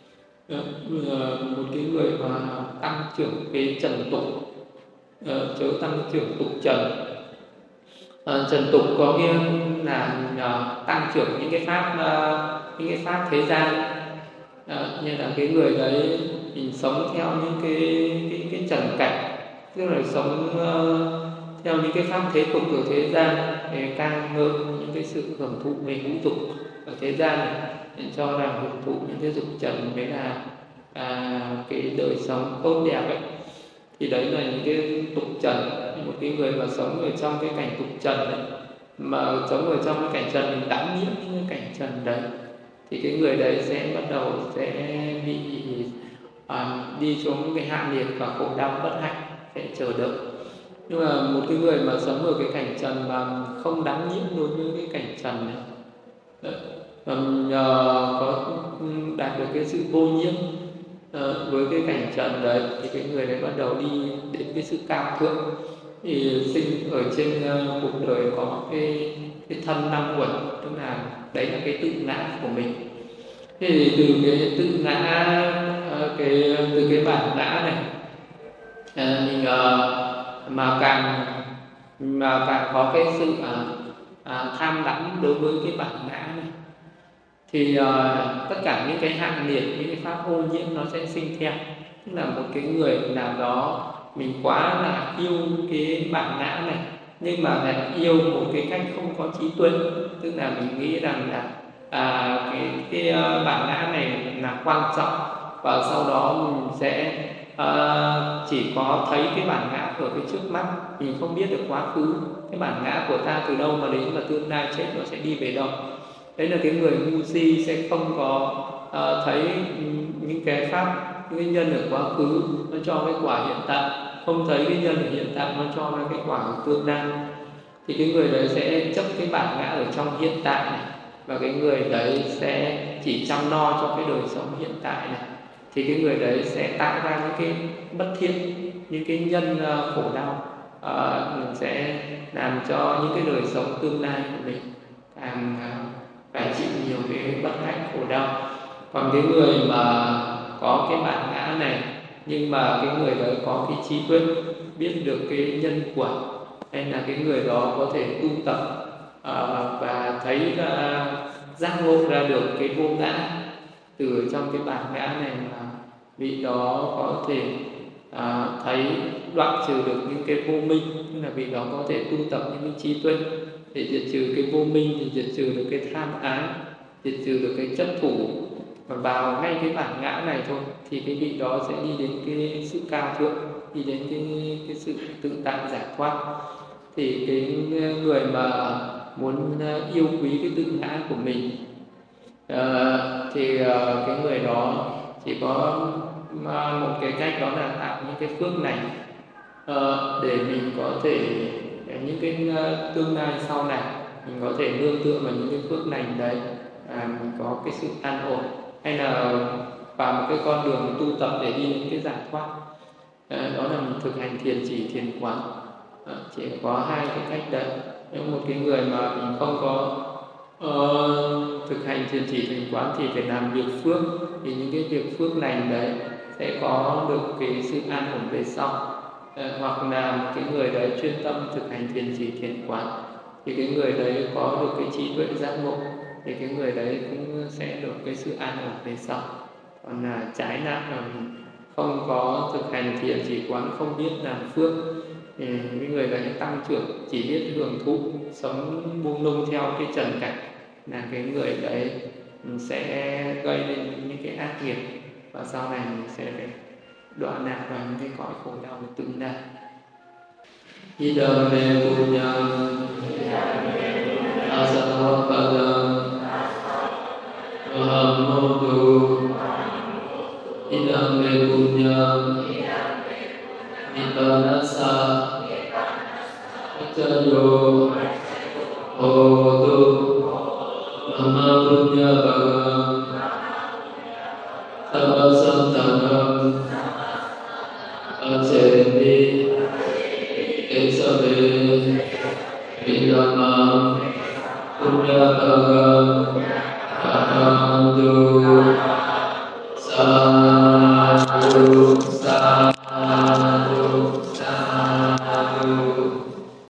Một cái người mà tăng trưởng cái trần tục, chớ tăng trưởng tục trần. Trần tục có nghĩa là tăng trưởng những cái pháp thế gian, như là cái người đấy mình sống theo những cái trần cảnh, tức là sống theo những cái pháp thế tục ở thế gian, để ca ngợi những cái sự hưởng thụ về ngũ dục ở thế gian này, để cho rằng hưởng thụ những cái dục trần mới là cái đời sống tốt đẹp ấy. Thì đấy là những cái tục trần. Một cái người mà sống ở trong cái cảnh tục trần đấy, mà sống ở trong cái cảnh trần, mình đắm nhiễm những cái cảnh trần đấy, thì cái người đấy sẽ bắt đầu sẽ bị đi xuống cái hạ liệt và khổ đau bất hạnh sẽ chờ đợi. Nhưng mà một cái người mà sống ở cái cảnh trần mà không đắm nhiễm đối với cái cảnh trần này, có đạt được cái sự vô nhiễm với cái cảnh trần đấy, thì cái người đấy bắt đầu đi đến cái sự cao thượng. Thì sinh ở trên cuộc đời có cái thân năm uẩn, tức là đấy là cái tự ngã của mình. Thì từ cái tự ngã, từ cái bản ngã này, mình mà càng có cái sự tham đắm đối với cái bản ngã này, thì tất cả những cái hạng liệt, những cái pháp ô nhiễm nó sẽ sinh theo. Tức là một cái người nào đó mình quá là yêu cái bản ngã này, nhưng mà lại yêu một cái cách không có trí tuệ. Tức là mình nghĩ rằng là cái bản ngã này là quan trọng, và sau đó mình sẽ chỉ có thấy cái bản ngã ở cái trước mắt, mình không biết được quá khứ cái bản ngã của ta từ đâu mà đến, và tương lai chết nó sẽ đi về đâu. Đấy là cái người ngu si sẽ không có thấy những cái pháp, những cái nhân ở quá khứ nó cho cái quả hiện tại, không thấy cái nhân ở hiện tại nó cho cái quả ở tương lai. Thì cái người đấy sẽ chấp cái bản ngã ở trong hiện tại này, và cái người đấy sẽ chỉ chăm lo cho cái đời sống hiện tại này. Thì cái người đấy sẽ tạo ra những cái bất thiện, những cái nhân khổ đau, sẽ làm cho những cái đời sống tương lai của mình càng phải chịu nhiều cái bất hạnh khổ đau. Còn cái người mà có cái bản ngã này, nhưng mà cái người đó có cái trí tuệ, biết được cái nhân quả, hay là cái người đó có thể tu tập và thấy giác ngộ ra được cái vô ngã từ trong cái bản ngã này, mà vị đó có thể thấy đoạn trừ được những cái vô minh, tức là vị đó có thể tu tập những cái trí tuệ để diệt trừ cái vô minh, để diệt trừ được cái tham ái, diệt trừ được cái chấp thủ. Và vào ngay cái bản ngã này thôi, thì cái vị đó sẽ đi đến cái sự cao thượng, đi đến cái sự tự tại giải thoát. Thì cái người mà muốn yêu quý cái tự ngã của mình, thì cái người đó chỉ có một cái cách, đó là tạo những cái phước này để mình có thể những cái tương lai sau này mình có thể nương tựa vào những cái phước lành đấy, mình có cái sự an ổn, hay là vào một cái con đường tu tập để đi đến cái giải thoát. Đó là mình thực hành thiền chỉ thiền quán. Chỉ có hai cái cách đấy. Nếu một cái người mà mình không có thực hành thiền chỉ thiền quán thì phải làm việc phước, thì những cái việc phước lành đấy sẽ có được cái sự an ổn về sau. Hoặc là một cái người đấy chuyên tâm thực hành thiền chỉ thiền quán thì cái người đấy có được cái trí tuệ giác ngộ, thì cái người đấy cũng sẽ được cái sự an ổn về sau. Còn là trái lại là mình không có thực hành thiền chỉ quán, không biết làm phước, thì cái người đấy tăng trưởng chỉ biết hưởng thụ, sống buông lung theo cái trần cảnh, là cái người đấy sẽ gây nên những cái ác nghiệp, và sau này mình sẽ phải đọa lạc vào những cái cõi khổ đau tương lai. Idame punyam asamappadam ahamotu idame punyam nibbānassa accayo hotu mama punya bhagam sabbasantanam acemi eksabe vidamam punya bhagam ahamdu